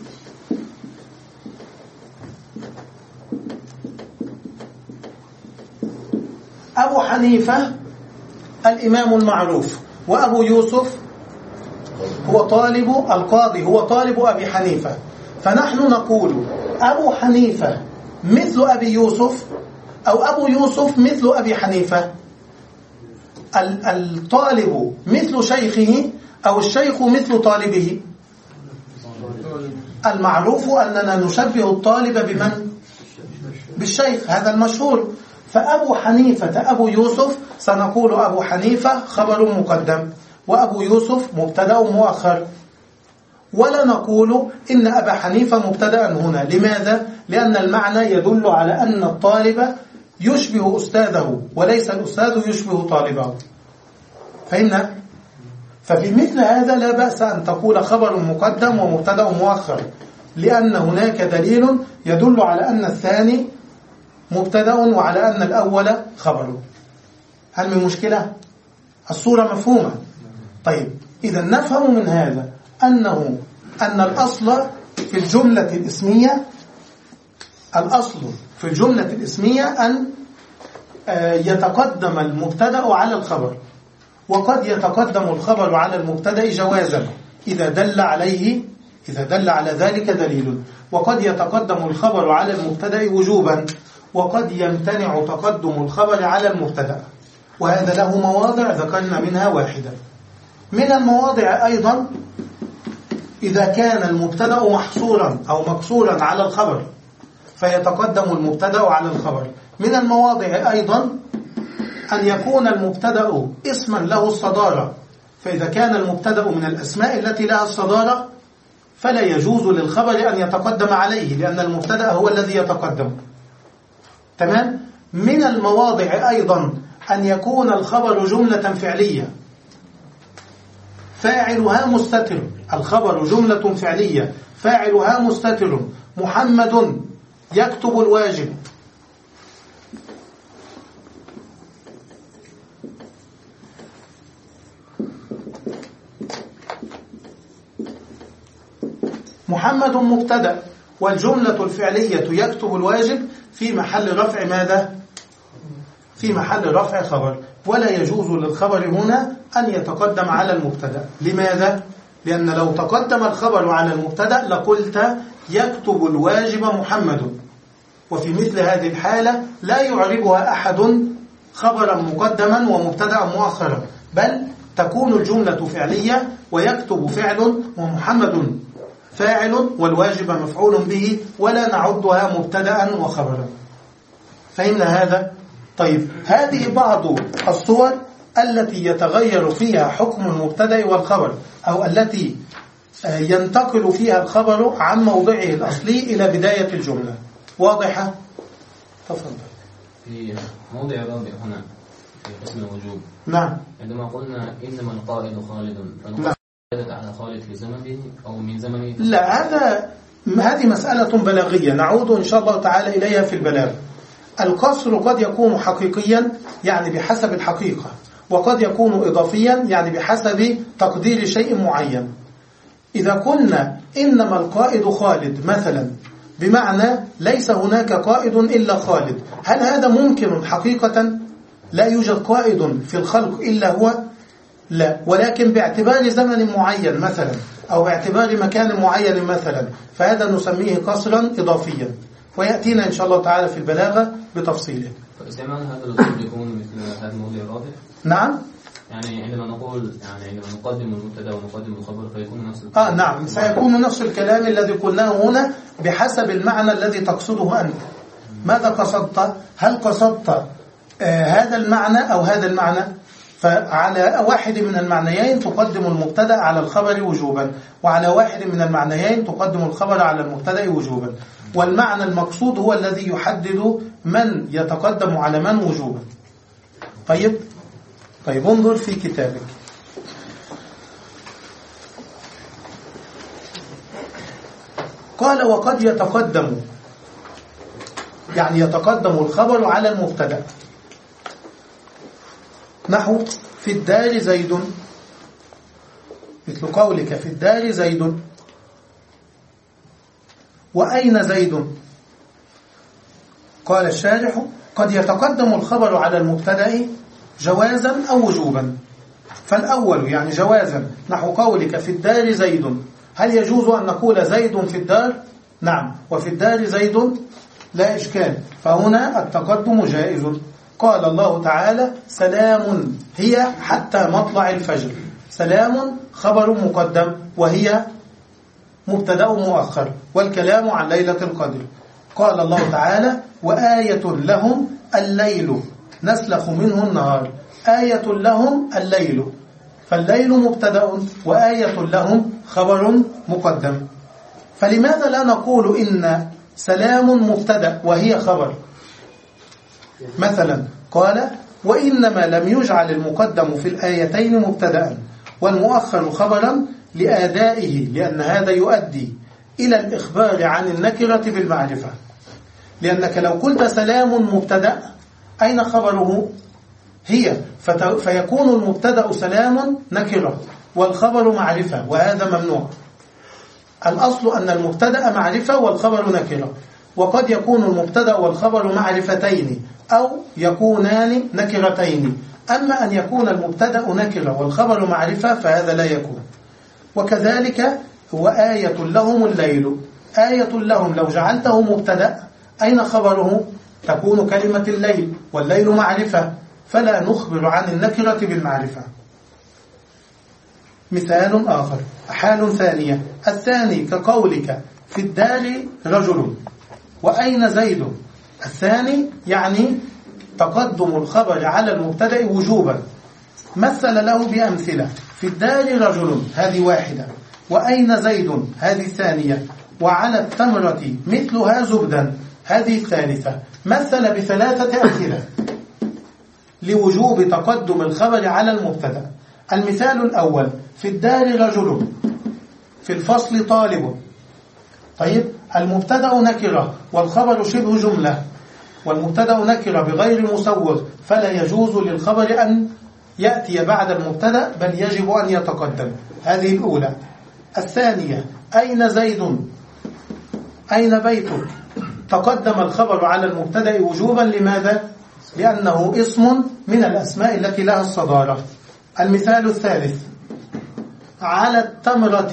أبو حنيفة الإمام المعروف، وأبو يوسف هو طالب القاضي، هو طالب أبي حنيفة. فنحن نقول أبو حنيفة مثل أبي يوسف أو أبو يوسف مثل أبي حنيفة. الطالب مثل شيخه أو الشيخ مثل طالبه. المعروف أننا نشبه الطالب بمن؟ بالشيخ، هذا المشهور. فأبو حنيفة أبو يوسف سنقول أبو حنيفة خبر مقدم وأبو يوسف مبتدأ مؤخر، ولا نقول إن أبا حنيفة مبتدأ هنا. لماذا؟ لأن المعنى يدل على أن الطالب يشبه أستاذه وليس الأستاذ يشبه طالبه. فهمنا؟ ففي مثل هذا لا بأس أن تقول خبر مقدم ومبتدأ مؤخر، لأن هناك دليل يدل على أن الثاني مبتدأ وعلى أن الأول خبر. هل من مشكلة؟ الصورة مفهومة. طيب إذا نفهم من هذا أنه أن الأصل في الجملة الإسمية الأصل في الجملة الإسمية أن يتقدم المبتدأ على الخبر، وقد يتقدم الخبر على المبتدأ جوازا إذا دل عليه إذا دل على ذلك دليل، وقد يتقدم الخبر على المبتدأ وجوبا، وقد يمتنع تقدم الخبر على المبتدأ، وهذا له مواضع ذكرنا منها واحدة. من المواضع أيضا إذا كان المبتدأ محصورا أو مقصورا على الخبر فيتقدم المبتدأ على الخبر. من المواضع أيضا أن يكون المبتدأ اسما له الصدارة، فإذا كان المبتدأ من الأسماء التي لها الصدارة فلا يجوز للخبر أن يتقدم عليه، لأن المبتدأ هو الذي يتقدم. تمام؟ من المواضع أيضا أن يكون الخبر جملة فعلية فاعلها مستتر، الخبر جملة فعلية فاعلها مستتر، محمد يكتب الواجب. محمد مبتدأ والجملة الفعلية يكتب الواجب في محل رفع ماذا؟ في محل رفع خبر، ولا يجوز للخبر هنا أن يتقدم على المبتدأ. لماذا؟ لأن لو تقدم الخبر على المبتدأ لقلت يكتب الواجب محمد، وفي مثل هذه الحالة لا يعربها أحد خبرا مقدما ومبتدأ مؤخرا، بل تكون الجملة فعلية ويكتب فعل ومحمد فاعل والواجب مفعول به، ولا نعدها مبتدأ وخبرا. فهمنا هذا؟ طيب، هذه بعض الصور التي يتغير فيها حكم المبتدأ والخبر، أو التي ينتقل فيها الخبر عن موضعه الأصلي إلى بداية الجملة. واضحة؟ تفضل. في موضع رابع هنا في قسم الوجوب. نعم. عندما قلنا إنما القائد خالد، فنقول على خالد في زمنه أو من زمنه؟ لا، هذا هذه مسألة بلاغية نعود إن شاء الله تعالى إليها في البلاغ. القصر قد يكون حقيقيا يعني بحسب الحقيقة، وقد يكون إضافيا يعني بحسب تقدير شيء معين. إذا قلنا إنما القائد خالد مثلا بمعنى ليس هناك قائد إلا خالد، هل هذا ممكن حقيقة؟ لا يوجد قائد في الخلق إلا هو؟ لا، ولكن باعتبار زمن معين مثلا أو باعتبار مكان معين مثلا، فهذا نسميه قصرا إضافيا، ويأتينا إن شاء الله تعالى في البلاغة بتفصيله. فاستعمال هذا الأسلوب يكون مثل هذا الموضوع الرابع؟ نعم. يعني عندما نقول يعني عندما نقدم المبتدا ونقدم الخبر فيكون نفس الكلام. آه نعم، سيكون نفس الكلام الذي قلناه هنا بحسب المعنى الذي تقصده أنت. ماذا قصدت؟ هل قصدت آه هذا المعنى أو هذا المعنى؟ فعلى واحد من المعنيين تقدم المبتدا على الخبر وجوبا، وعلى واحد من المعنيين تقدم الخبر على المبتدا وجوبا، والمعنى المقصود هو الذي يحدد من يتقدم على من وجوبا. طيب طيب انظر في كتابك. قال وقد يتقدم، يعني يتقدم الخبر على المبتدا، نحو في الدار زيد، مثل قولك في الدار زيد، وأين زيد؟ قال الشارح قد يتقدم الخبر على المبتدأ جوازا أو وجوبا. فالأول يعني جوازا نحو قولك في الدار زيد، هل يجوز أن نقول زيد في الدار؟ نعم، وفي الدار زيد لا إشكال، فهنا التقدم جائز. قال الله تعالى سلام هي حتى مطلع الفجر، سلام خبر مقدم وهي مبتدأ مؤخر، والكلام عن ليلة القدر. قال الله تعالى وآية لهم الليل نسلخ منه النهار، آية لهم الليل، فالليل مبتدأ وآية لهم خبر مقدم. فلماذا لا نقول إن سلام مبتدأ وهي خبر؟ مثلا قال وإنما لم يجعل المقدم في الآيتين مبتدأ والمؤخر خبرا لآدائه، لأن هذا يؤدي إلى الإخبار عن النكرة بالمعرفة. لأنك لو قلت سلام مبتدأ أين خبره؟ هي، فيكون المبتدأ سلام نكرة والخبر معرفة، وهذا ممنوع. الأصل أن المبتدأ معرفة والخبر نكرة، وقد يكون المبتدأ والخبر معرفتين أو يكونان نكرتين. أما أن يكون المبتدأ نكرة والخبر معرفة فهذا لا يكون. وكذلك هو آية لهم الليل، آية لهم لو جعلته مبتدأ أين خبره؟ تكون كلمة الليل، والليل معرفة، فلا نخبر عن النكرة بالمعرفة. مثال آخر، حال ثانية، الثاني كقولك في الدار رجل وأين زيد. الثاني يعني تقدم الخبر على المبتدأ وجوبا، مثل له بأمثلة، في الدار رجل هذه واحدة، وأين زيد هذه الثانية، وعلى التمرة مثلها زبدا هذه الثالثة. مثل بثلاثة أمثلة لوجوب تقدم الخبر على المبتدأ. المثال الأول، في الدار رجل، في الفصل طالب. طيب، المبتدأ نكرة والخبر شبه جملة، والمبتدأ نكرة بغير مسوغ، فلا يجوز للخبر أن يأتي بعد المبتدأ، بل يجب أن يتقدم. هذه الأولى. الثانية، أين زيد، أين بيتك، تقدم الخبر على المبتدأ وجوبا. لماذا؟ لأنه اسم من الأسماء التي لها الصدارة. المثال الثالث، على التمرة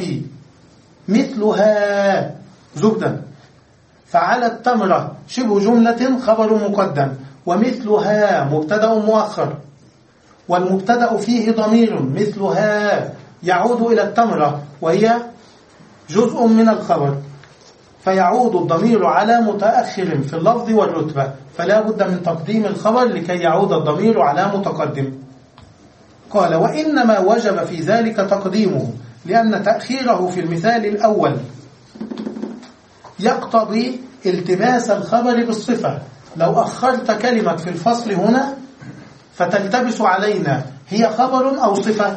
مثلها زبدا، فعلى التمرة شبه جملة خبر مقدم، ومثلها مبتدأ مؤخر، والمبتدأ فيه ضمير مثلها يعود إلى التمرة وهي جزء من الخبر، فيعود الضمير على متأخر في اللفظ والرتبة، فلا بد من تقديم الخبر لكي يعود الضمير على متقدم. قال وإنما وجب في ذلك تقديمه لأن تأخيره في المثال الأول يقتضي التباس الخبر بالصفة. لو أخرت كلمة في الفصل هنا فتلتبس علينا، هي خبر أو صفة؟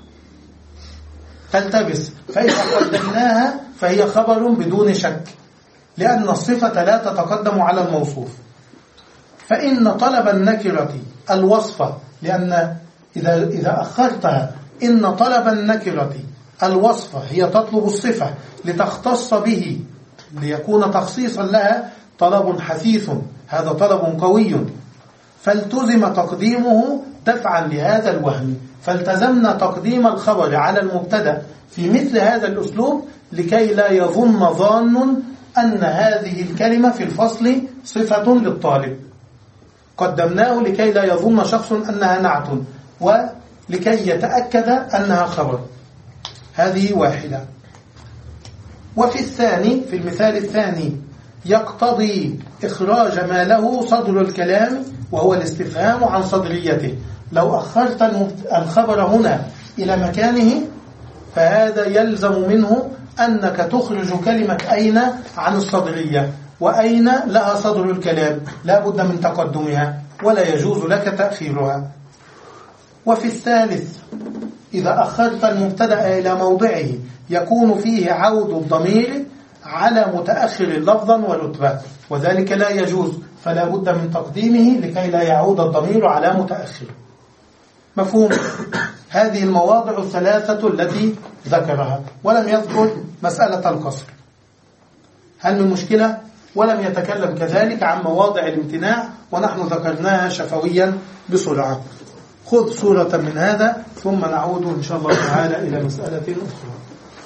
تلتبس، فإذا قدمناها فهي خبر بدون شك، لأن الصفة لا تتقدم على الموصوف. فإن طلب النكرة الوصف، لأن إذا إذا أخرتها، إن طلب النكرة الوصف هي تطلب الصفة لتختص به، ليكون تخصيصا لها، طلب حثيث، هذا طلب قوي، فالتزم تقديمه دفعا لهذا الوهم. فالتزمنا تقديم الخبر على المبتدأ في مثل هذا الأسلوب لكي لا يظن ظان أن هذه الكلمة في الفصل صفة للطالب، قدمناه لكي لا يظن شخص أنها نعت، ولكي يتأكد أنها خبر. هذه واحدة. وفي الثاني، في المثال الثاني، يقتضي إخراج ما له صدر الكلام وهو الاستفهام عن صدريته. لو أخرت الخبر هنا إلى مكانه فهذا يلزم منه أنك تخرج كلمة أين عن الصدرية، وأين لها صدر الكلام، لا بد من تقدمها ولا يجوز لك تأخيرها. وفي الثالث، إذا أخرت المبتدأ إلى موضعه يكون فيه عود الضمير على متأخر لفظا ورتبة، وذلك لا يجوز، فلا بد من تقديمه لكي لا يعود الضمير على متأخر. مفهوم؟ هذه المواضع الثلاثة التي ذكرها، ولم يذكر مسألة القصر. هل من مشكلة؟ ولم يتكلم كذلك عن مواضع الامتناع، ونحن ذكرناها شفويا بسرعة. خذ صورة من هذا ثم نعود إن شاء الله تعالى إلى مسألة أخرى.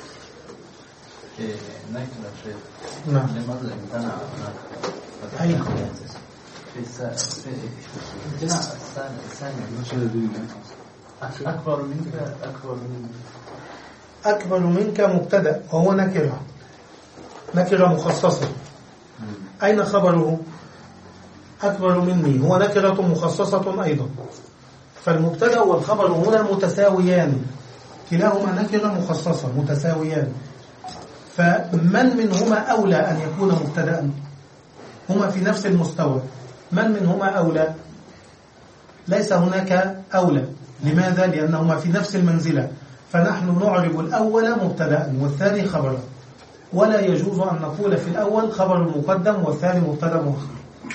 نكرة شيء. نعم. لماذا امتنع؟ أي في امتناع الثاني أكبر منك أكبر منك أكبر منك مبتدأ وهو نكرة، نكرة مخصصة. أين خبره؟ أكبر مني هو نكرة مخصصة أيضا، فالمبتدأ والخبر هنا متساويان، كلاهما نكرة مخصصة متساويان، فمن منهما أولى أن يكون مبتدأ؟ هما في نفس المستوى، من منهما أولى؟ ليس هناك أولى. لماذا؟ لأنهما في نفس المنزلة، فنحن نعرب الأول مبتدأ والثاني خبرا، ولا يجوز أن نقول في الأول خبر مقدم والثاني مبتدأ مؤخر.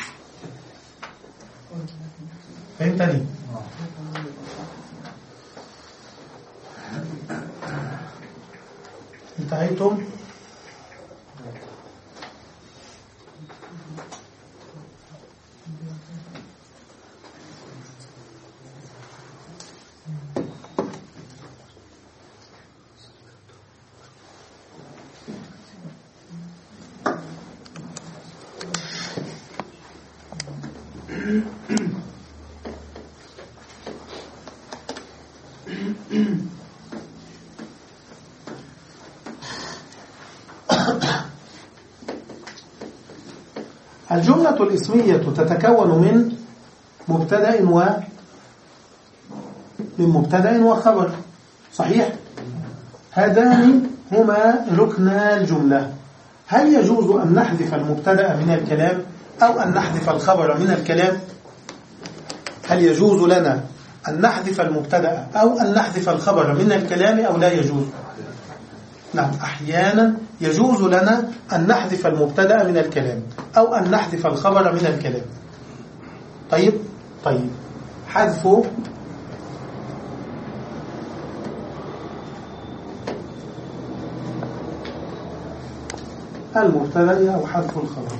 فهمتني؟ انتهيتم؟ الجملة الاسمية تتكون من مبتدأ و من مبتدأ وخبر، صحيح؟ هذان هما ركنا الجملة. هل يجوز أن نحذف المبتدأ من الكلام أو أن نحذف الخبر من الكلام؟ هل يجوز لنا أن نحذف المبتدأ أو أن نحذف الخبر من الكلام أو لا يجوز؟ نعم، أحيانا يجوز لنا أن نحذف المبتدأ من الكلام أو أن نحذف الخبر من الكلام. طيب طيب حذف المبتدأ أو حذف الخبر.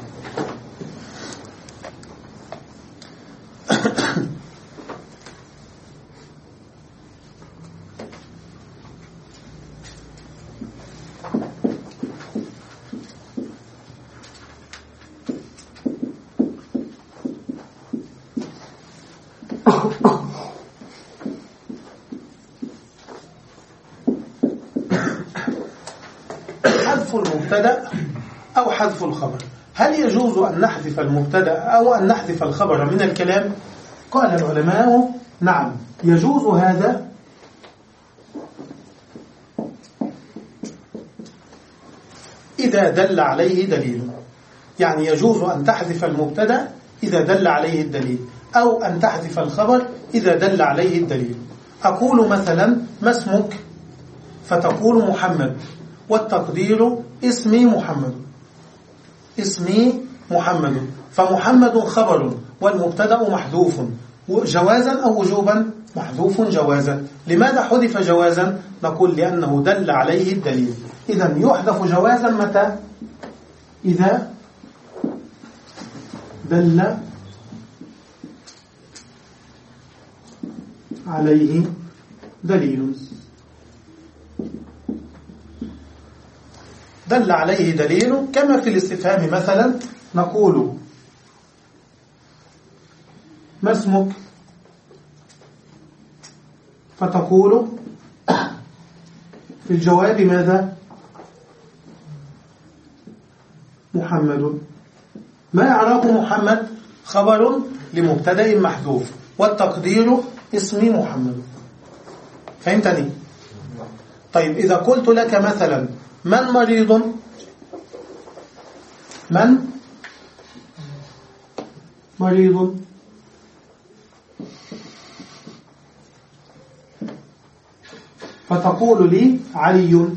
حذف المبتدأ أو حذف الخبر، هل يجوز أن نحذف المبتدأ أو أن نحذف الخبر من الكلام؟ قال العلماء نعم، يجوز هذا إذا دل عليه دليل. يعني يجوز أن تحذف المبتدأ إذا دل عليه الدليل، أو أن تحذف الخبر إذا دل عليه الدليل. أقول مثلا ما اسمك؟ فتقول محمد، والتقدير اسمي محمد، اسمي محمد، فمحمد خبر والمبتدأ محذوف جوازا أو وجوبا؟ محذوف جوازا. لماذا حذف جوازا؟ نقول لأنه دل عليه الدليل. إذن يحذف جوازا متى؟ إذا دل عليه دليل. دل عليه دليل كما في الاستفهام مثلا نقول ما اسمك؟ فتقول في الجواب ماذا؟ محمد. ما إعراب محمد؟ خبر لمبتدأ محذوف، والتقدير اسمي محمد. فهمتني؟ طيب إذا قلت لك مثلا من مريض؟ من مريض؟ فتقول لي علي.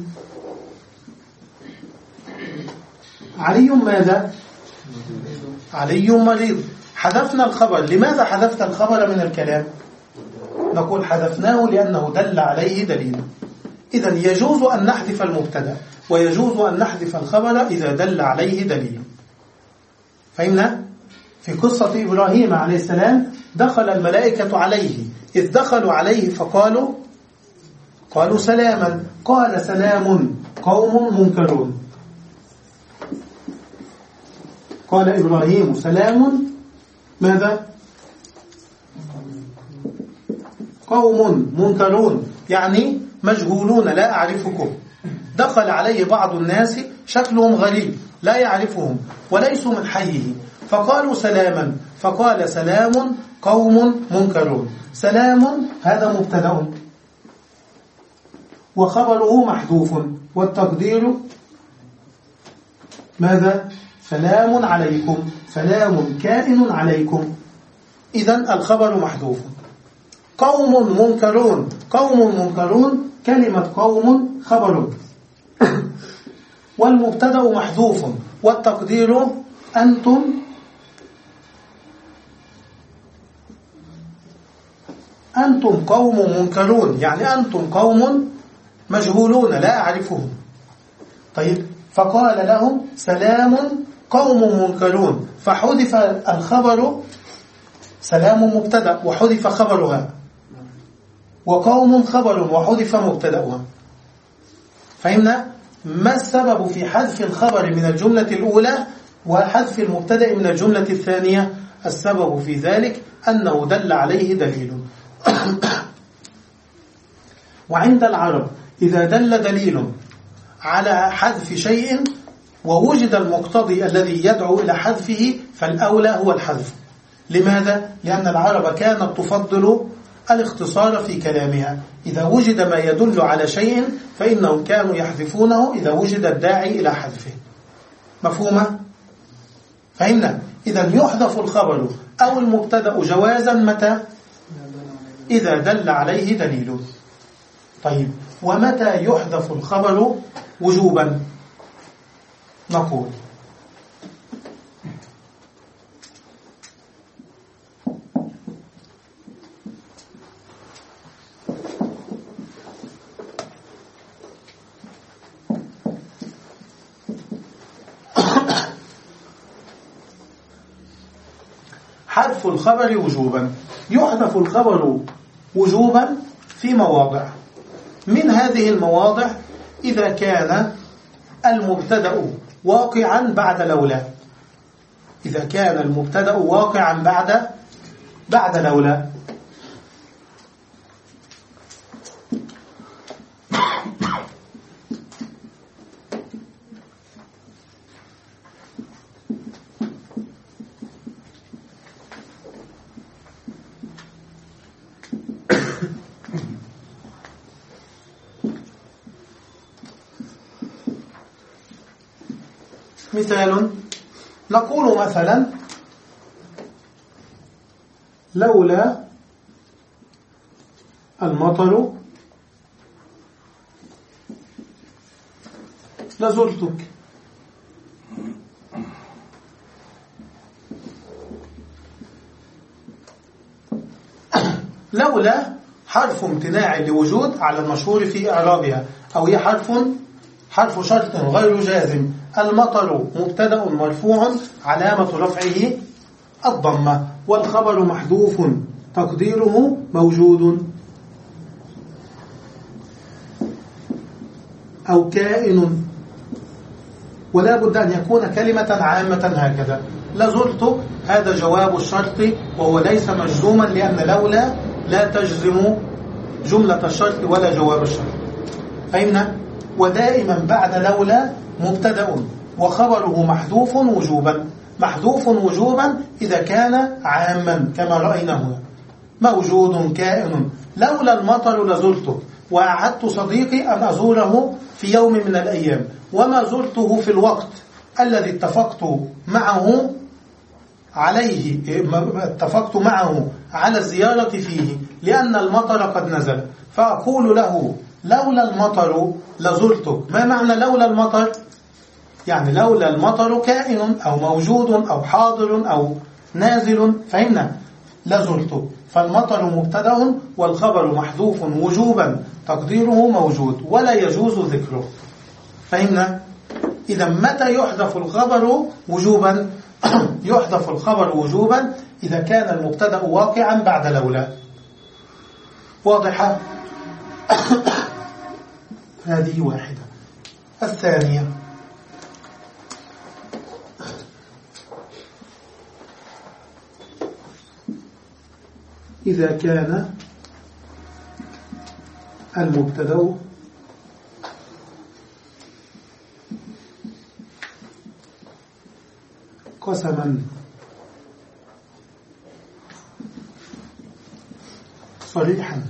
علي ماذا؟ علي مريض. حذفنا الخبر. لماذا حذفت الخبر من الكلام؟ نقول حذفناه لأنه دل عليه دليل. إذن يجوز أن نحذف المبتدأ ويجوز أن نحذف الخبر إذا دل عليه دليل. فهمنا؟ في قصة إبراهيم عليه السلام دخل الملائكة عليه، إذ دخلوا عليه فقالوا قالوا سلاما، قال سلام قوم منكرون. قال إبراهيم سلام ماذا؟ قوم منكرون، يعني مجهولون لا أعرفكم. دخل عليه بعض الناس شكلهم غريب لا يعرفهم وليسوا من حيه، فقالوا سلاما، فقال سلام قوم منكرون. سلام هذا مبتدأ وخبره محذوف، والتقدير ماذا؟ سلام عليكم، سلام كائن عليكم. إذن الخبر محذوف. قوم منكرون، قوم منكرون، كلمة قوم خبر والمبتدأ محذوف، والتقدير أنتم أنتم قوم منكرون، يعني أنتم قوم مجهولون لا أعرفهم. طيب فقال لهم سلام قوم منكرون، فحذف الخبر، سلام مبتدأ وحذف خبرها، وقوم خبر وحذف مبتدأها. فهمنا؟ ما السبب في حذف الخبر من الجملة الأولى وحذف المبتدأ من الجملة الثانية؟ السبب في ذلك أنه دل عليه دليل. وعند العرب إذا دل دليل على حذف شيء ووجد المقتضي الذي يدعو إلى حذفه فالأولى هو الحذف. لماذا؟ لأن العرب كانت تفضل الاختصار في كلامها. إذا وجد ما يدل على شيء فإنهم كانوا يحذفونه إذا وجد الداعي إلى حذفه. مفهومة؟ فهمنا؟ إذا يحذف الخبر أو المبتدأ جوازا متى؟ إذا دل عليه دليل. طيب، ومتى يحذف الخبر وجوبا؟ نقول حذف الخبر وجوبا. يحذف الخبر وجوبا في مواضع. من هذه المواضع إذا كان المبتدأ واقعا بعد لولا. إذا كان المبتدأ واقعا بعد بعد لولا. مثال، نقول مثلا لولا المطر لزرتك. لولا حرف امتناع لوجود على المشهور في إعرابها، أو هي حرف حرف شرط غير جازم. المطر مبتدأ مرفوع علامة رفعه الضمة، والخبر محذوف تقديره موجود أو كائن، ولا بد أن يكون كلمة عامة هكذا. لزرتك هذا جواب الشرط وهو ليس مجزوما، لأن لولا لا تجزم جملة الشرط ولا جواب الشرط. فهمنا؟ ودائما بعد لولا مبتدأ وخبره محذوف وجوبا. محذوف وجوبا إذا كان عاما كما رأينا هنا. موجود كائن. لولا المطر لزرتك، وأعدت صديقي أن أزوره في يوم من الأيام، وما زرته في الوقت الذي اتفقت معه عليه اتفقت معه على الزيارة فيه، لأن المطر قد نزل. فأقول له لولا المطر لزرتك. ما معنى لولا المطر؟ يعني لولا المطر كائن أو موجود أو حاضر أو نازل. فهمنا؟ لزرتك. فالمطر مبتدأ والخبر محذوف وجوبا تقديره موجود ولا يجوز ذكره. فهمنا؟ إذا متى يحذف الخبر وجوبا؟ يحذف الخبر وجوبا إذا كان المبتدأ واقعا بعد لولا. واضحة؟ هذه واحدة. الثانية، إذا كان المبتدأ قسما صريحا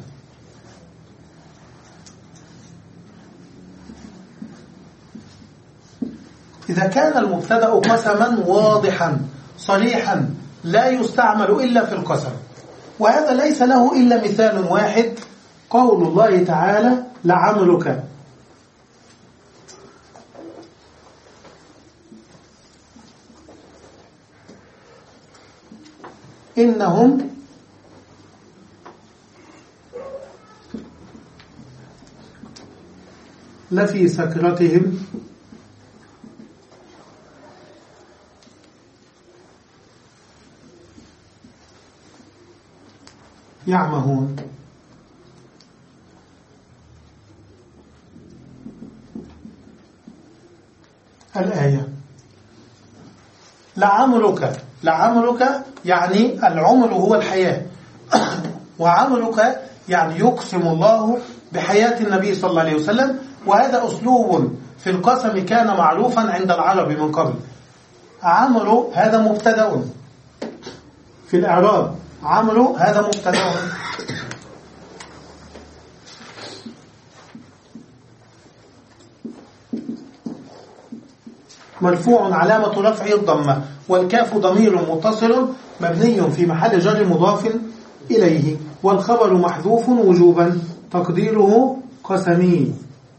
إذا كان المبتدأ قسما واضحا صريحا لا يستعمل إلا في القسم، وهذا ليس له إلا مثال واحد، قول الله تعالى لعمرك. إنهم لفي سكرتهم يعمهون. الآية لعمرك. لعمرك يعني العمر هو الحياة، وعمرك يعني يقسم الله بحياة النبي صلى الله عليه وسلم، وهذا أسلوب في القسم كان معروفا عند العرب من قبل. عمرو هذا مبتدأ في الإعراب، عمرو هذا مبتدأ. مرفوع علامة رفعه الضمة، والكاف ضمير متصل مبني في محل جر مضاف إليه، والخبر محذوف وجوبا تقديره قسمي.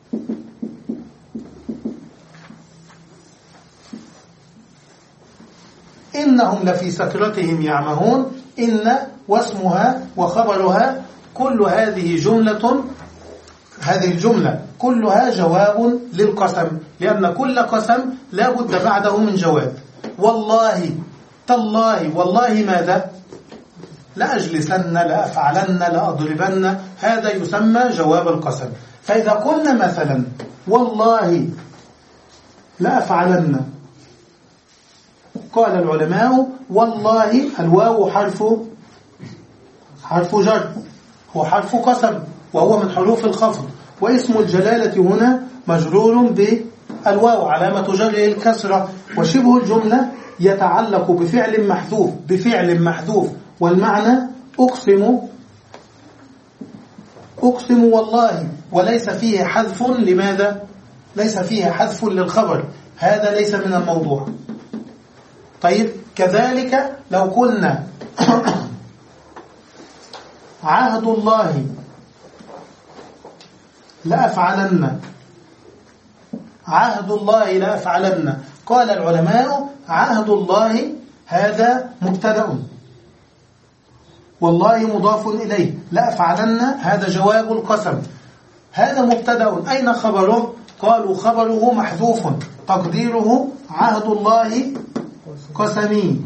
إنهم لفي سكرتهم يعمهون، إن واسمها وخبرها كل هذه جملة، هذه الجملة كلها جواب للقسم، لأن كل قسم لا بد بعده من جواب. والله تالله، والله ماذا؟ لأجلسن، لأفعلن، لأضربن، هذا يسمى جواب القسم. فإذا قلنا مثلا والله لأفعلن، قال العلماء والله الواو حرف حرف جر، هو حرف قسم وهو من حروف الخفض، واسم الجلالة هنا مجرور بالواو علامة جره الكسرة، وشبه الجملة يتعلق بفعل محذوف بفعل محذوف والمعنى أقسم أقسم والله، وليس فيه حذف. لماذا؟ ليس فيه حذف للخبر، هذا ليس من الموضوع. طيب كذلك لو قلنا عهد الله لأفعلن، عهد الله لأفعلن، قال العلماء عهد الله هذا مبتدأ، والله مضاف إليه، لأفعلن هذا جواب القسم، هذا مبتدأ. أين خبره؟ قالوا خبره محذوف تقديره عهد الله قسمي.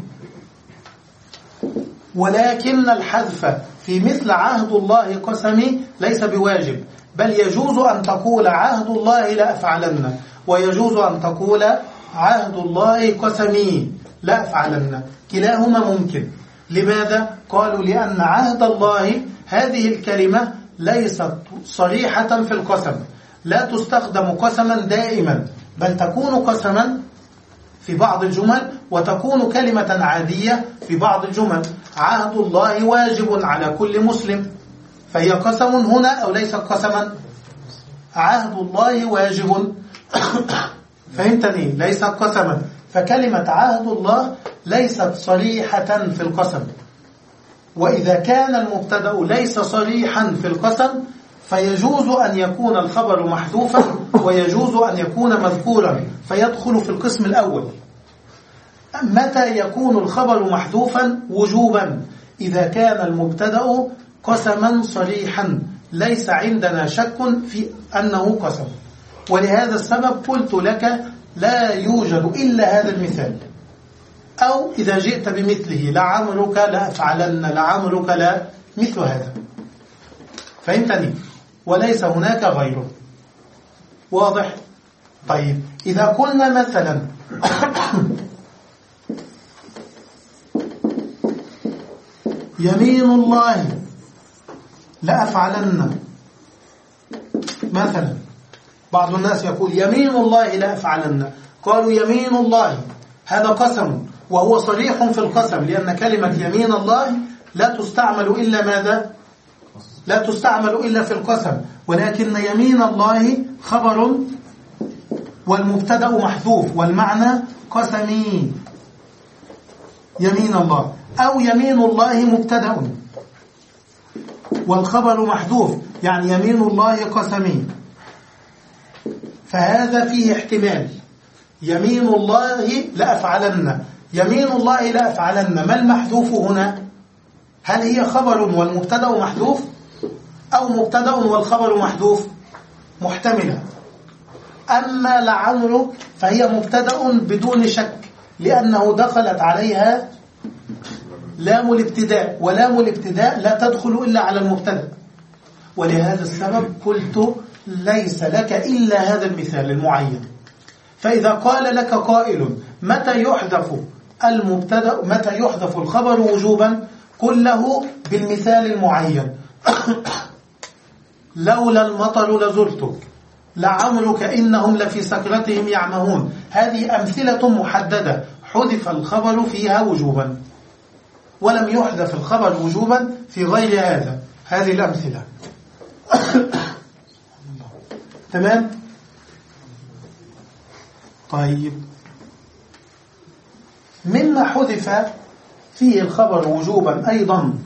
ولكن الحذف في مثل عهد الله قسمي ليس بواجب، بل يجوز أن تقول عهد الله لأفعلن، ويجوز أن تقول عهد الله قسمي لأفعلن، كلاهما ممكن. لماذا؟ قالوا لأن عهد الله هذه الكلمة ليست صريحة في القسم، لا تستخدم قسما دائما، بل تكون قسما في بعض الجمل وتكون كلمة عادية في بعض الجمل. عهد الله واجب على كل مسلم، فهي قسم هنا أو ليست قسما؟ عهد الله واجب فهمتني؟ ليست قسما، فكلمة عهد الله ليست صريحة في القسم. وإذا كان المبتدأ ليس صريحا في القسم فيجوز أن يكون الخبر محذوفا، ويجوز أن يكون مذكورا فيدخل في القسم الأول. متى يكون الخبر محذوفا؟ وجوبا، إذا كان المبتدأ قسما صريحا ليس عندنا شك في أنه قسم. ولهذا السبب قلت لك لا يوجد إلا هذا المثال، أو إذا جئت بمثله لعمرك لا أفعلن، لعمرك لا، مثل هذا. فهمتني؟ وليس هناك غيره. واضح؟ طيب إذا قلنا مثلا يمين الله لأفعلن مثلا، بعض الناس يقول يمين الله لأفعلن، قالوا يمين الله هذا قسم، وهو صريح في القسم، لأن كلمة يمين الله لا تستعمل إلا ماذا؟ لا تستعمل إلا في القسم. ولكن يمين الله خبر والمبتدأ محذوف والمعنى قسمي، يمين الله، أو يمين الله مبتدأ والخبر محذوف، يعني يمين الله قسمي، فهذا فيه احتمال. يمين الله لأفعلن، يمين الله لأفعلن، ما المحذوف هنا؟ هل هي خبر والمبتدأ محذوف، أو مبتدأ والخبر محذوف؟ محتملة. أما لعمرك فهي مبتدأ بدون شك، لأنه دخلت عليها لام الابتداء، ولام الابتداء لا تدخل إلا على المبتدأ. ولهذا السبب قلت ليس لك إلا هذا المثال المعين. فإذا قال لك قائل متى يحذف المبتدأ، متى يحذف الخبر وجوبا، قل له بالمثال المعين لولا المطر لزرتك، لعمرك إنهم لفي سكرتهم يعمهون. هذه أمثلة محددة حذف الخبر فيها وجوبا، ولم يحذف الخبر وجوبا في غير هذا. هذه الأمثلة. تمام؟ طيب، مما حذف فيه الخبر وجوبا أيضا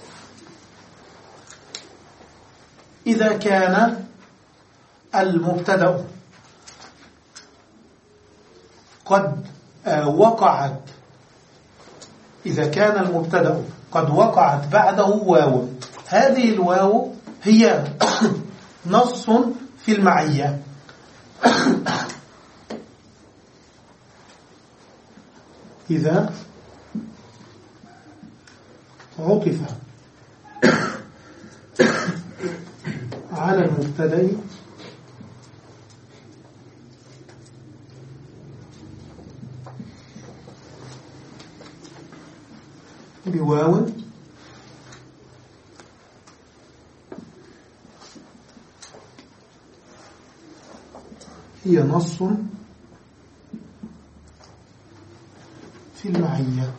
إذا كان المبتدأ قد وقعت إذا كان المبتدأ قد وقعت بعده واو. هذه الواو هي نص في المعية. إذا عطف على المبتدأ بواو هي نص في المعية.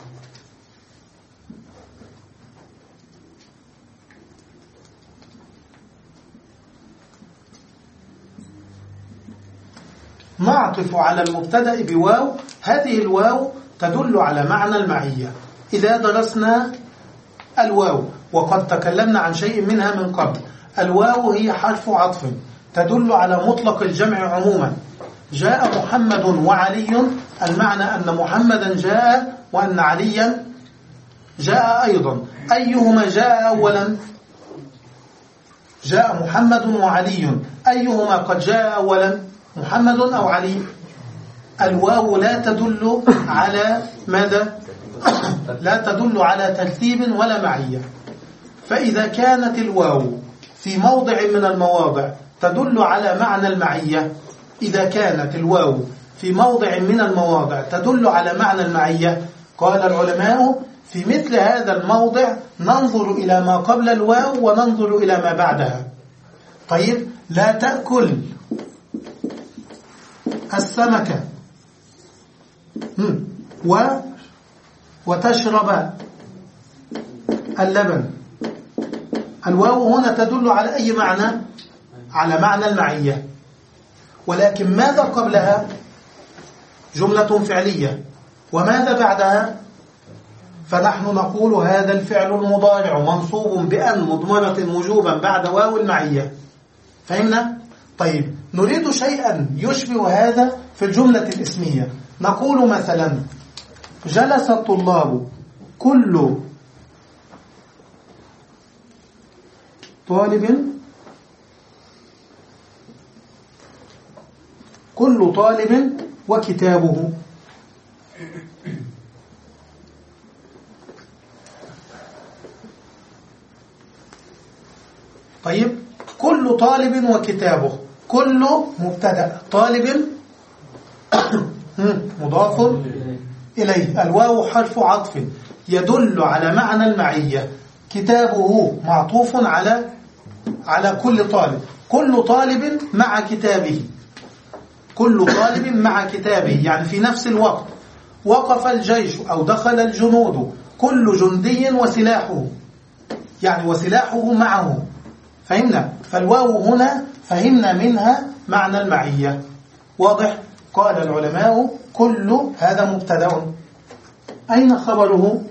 نعطف على المبتدأ بواو. هذه الواو تدل على معنى المعية. إذا درسنا الواو، وقد تكلمنا عن شيء منها من قبل، الواو هي حرف عطف تدل على مطلق الجمع عموما. جاء محمد وعلي، المعنى أن محمدا جاء وأن عليا جاء أيضا. أيهما جاء أولا؟ جاء محمد وعلي، أيهما قد جاء أولا؟ محمد أو علي؟ الواو لا تدل على ماذا؟ لا تدل على ترتيب ولا معية. فإذا كانت الواو في موضع من المواضع تدل على معنى المعية، إذا كانت الواو في موضع من المواضع تدل على معنى المعية، قال العلماء في مثل هذا الموضع ننظر إلى ما قبل الواو وننظر إلى ما بعدها. طيب، لا تأكل السمكة و وتشرب اللبن. الواو هنا تدل على أي معنى؟ على معنى المعية. ولكن ماذا قبلها؟ جملة فعلية. وماذا بعدها؟ فنحن نقول هذا الفعل المضارع منصوب بأن مضمرة وجوبا بعد واو المعية. فهمنا؟ طيب، نريد شيئا يشبه هذا في الجملة الاسمية. نقول مثلا جلس الطلاب، كل طالب كل طالب وكتابه. طيب، كل طالب وكتابه، كل مبتدأ، طالب مضاف إليه، الواو حرف عطف يدل على معنى المعية، كتابه معطوف على على كل طالب، كل طالب مع كتابه، كل طالب مع كتابه، يعني في نفس الوقت. وقف الجيش أو دخل الجنود، كل جندي وسلاحه، يعني وسلاحه معه. فهمنا؟ فالواو هنا فهمنا منها معنى المعية. واضح؟ قال العلماء كل هذا مبتدأ. أين خبره؟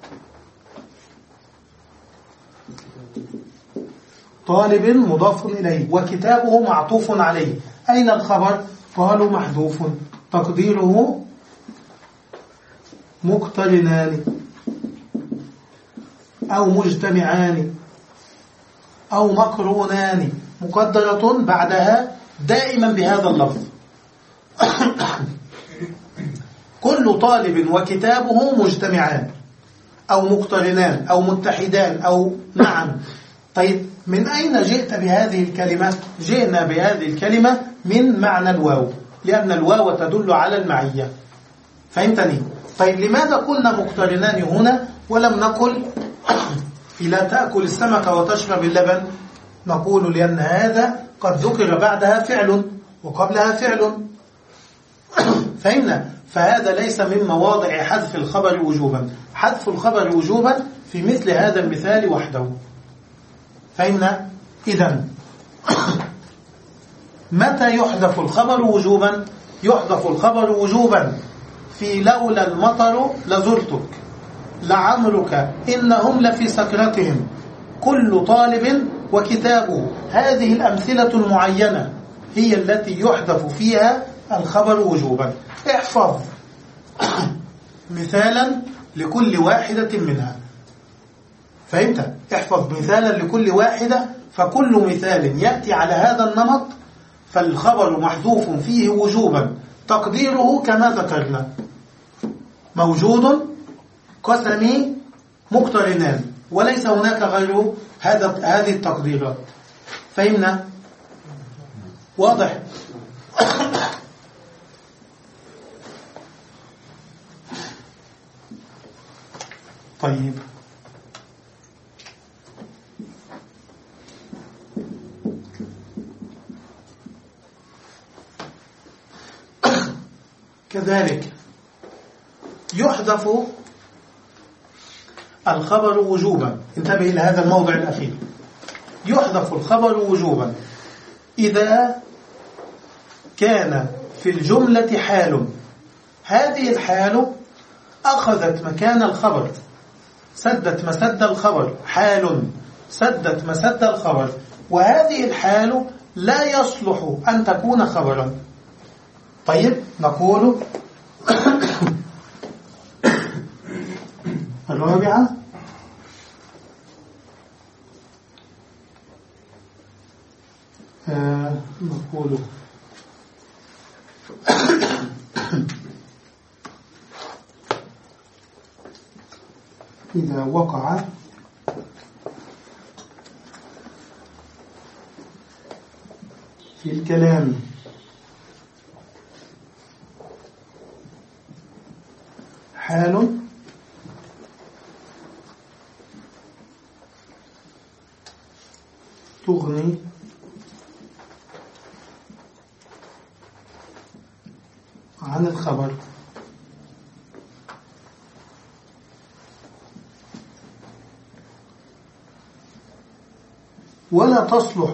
طالب مضاف إليه وكتابه معطوف عليه. أين الخبر؟ قالوا محذوف، تقديره مقترنان أو مجتمعان أو مقرونان، مقدرة بعدها دائما بهذا اللفظ. كل طالب وكتابه مجتمعان أو مقترنان أو متحدان أو معا. طيب، من أين جئت بهذه الكلمة؟ جئنا بهذه الكلمة من معنى الواو، لأن الواو تدل على المعية. فهمتني؟ طيب، لماذا قلنا مقترنان هنا ولم نقل لا تأكل السمك وتشرب اللبن؟ نقول لأن هذا قد ذكر بعدها فعل وقبلها فعل. فهمنا؟ فهذا ليس من مواضع حذف الخبر وجوبا. حذف الخبر وجوبا في مثل هذا المثال وحده. فهمنا؟ إذن متى يحذف الخبر وجوبا؟ يحذف الخبر وجوبا في لولا المطر لزرتك، لعمرك إنهم لفي سكرتهم، كل طالب وكتابه. هذه الأمثلة المعينة هي التي يحذف فيها الخبر وجوبا. احفظ مثالا لكل واحدة منها. فهمت؟ احفظ مثالا لكل واحدة، فكل مثال يأتي على هذا النمط فالخبر محذوف فيه وجوبا، تقديره كما ذكرنا: موجود، قسمي، مقترنان، وليس هناك غير هذا هذه التقديرات. فهمنا؟ واضح؟ طيب، كذلك يحذف الخبر وجوبا. انتبه إلى هذا الموضع الأخير. يحذف الخبر وجوبا إذا كان في الجملة حال. هذه الحال أخذت مكان الخبر، سدت مسد الخبر. حال سدت مسد الخبر، وهذه الحال لا يصلح أن تكون خبرا. طيب، نقول الرابعة: آه نقول إذا وقع في الكلام حال تغني عن الخبر، ولا تصلح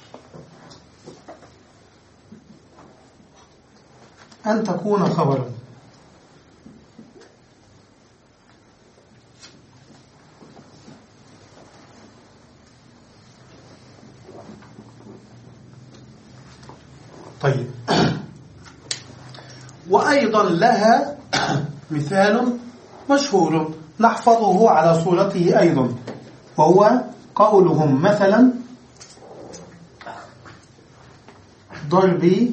أن تكون خبرا. طيب، وأيضا لها مثال مشهور نحفظه على صورته أيضا، وهو قولهم مثلا: ضربي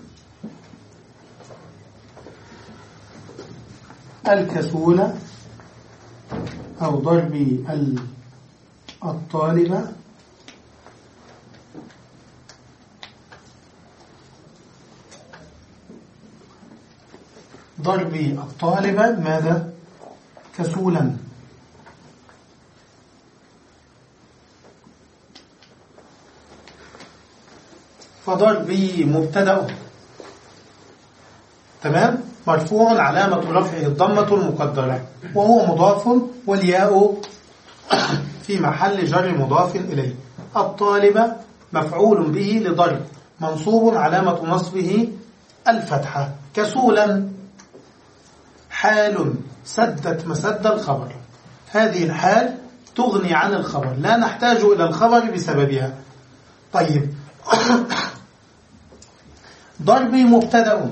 الكسول، أو ضربي الطالب ضربي الطالب ماذا؟ كسولا. فضربي مبتدأ، تمام، مرفوع علامة رفعه الضمة المقدرة، وهو مضاف، والياء في محل جر مضاف إليه. الطالب مفعول به لضرب، منصوب علامة نصبه الفتحة. كسولا حال سدت مسد الخبر. هذه الحال تغني عن الخبر، لا نحتاج إلى الخبر بسببها. طيب، ضربي مبتدأ،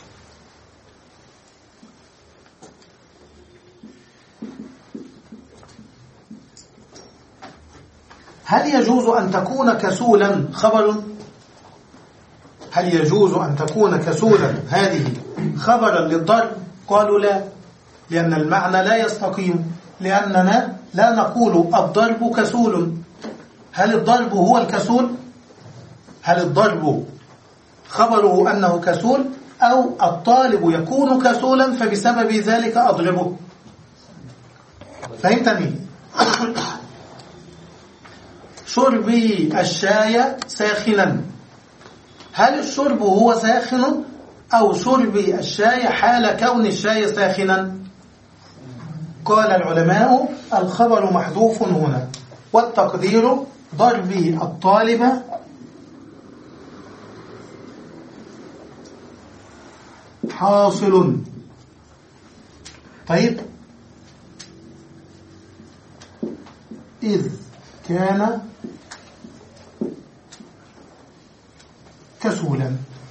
هل يجوز أن تكون كسولا خبر؟ هل يجوز أن تكون كسولا هذه خبرا للضرب؟ قالوا لا، لأن المعنى لا يستقيم، لأننا لا نقول الضرب كسول. هل الضرب هو الكسول؟ هل الضرب خبره أنه كسول، أو الطالب يكون كسولا فبسبب ذلك أضربه؟ فهمتني؟ شربي الشاي ساخنا، هل الشرب هو ساخن أو شرب الشاي حال كون الشاي ساخنا؟ قال العلماء الخبر محذوف هنا، والتقدير ضرب الطالب حاصل. طيب، إذ كان كسولا.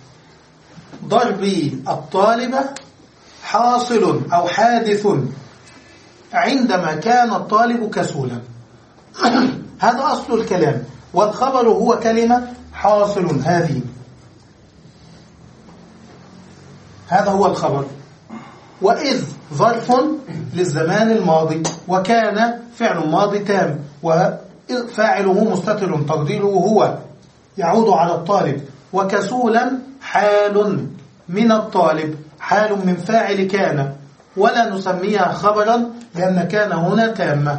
ضرب الطالب حاصل أو حادث عندما كان الطالب كسولا. هذا أصل الكلام، والخبر هو كلمة حاصل هذه، هذا هو الخبر. وإذ ظرف للزمان الماضي، وكان فعل ماضي تام، وفاعله مستتر تقديره هو يعود على الطالب، وكسولا حال من الطالب، حال من فاعل كان، ولا نسميها خبرا لأن كان هنا تامة.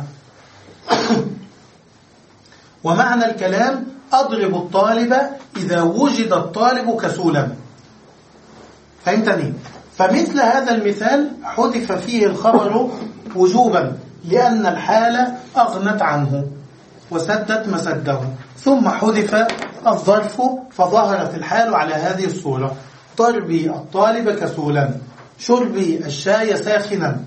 ومعنى الكلام أضرب الطالب إذا وجد الطالب كسولا. فهمتني؟ فمثل هذا المثال حذف فيه الخبر وجوبا لأن الحالة أغنت عنه وسدت مسده، ثم حذف الظرف فظهرت الحال على هذه الصورة: ضرب الطالب كسولا، شرب الشاي ساخنا.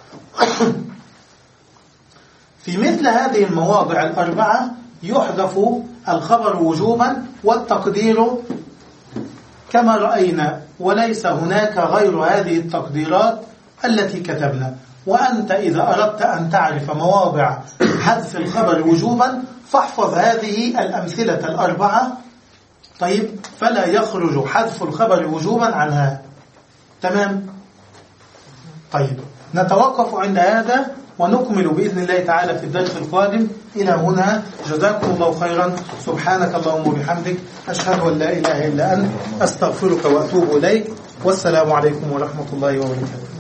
في مثل هذه المواضع الأربعة يحذف الخبر وجوبا، والتقدير كما رأينا، وليس هناك غير هذه التقديرات التي كتبنا. وأنت إذا أردت أن تعرف مواضع حذف الخبر وجوبا فاحفظ هذه الأمثلة الأربعة، طيب، فلا يخرج حذف الخبر وجوبا عنها. تمام؟ طيب، نتوقف عند هذا ونكمل بإذن الله تعالى في الدرس القادم. إلى هنا، جزاكم الله خيرا. سبحانك اللهم وبحمدك، أشهد أن لا إله إلا أنت، أستغفرك وأتوب إليك، والسلام عليكم ورحمة الله وبركاته.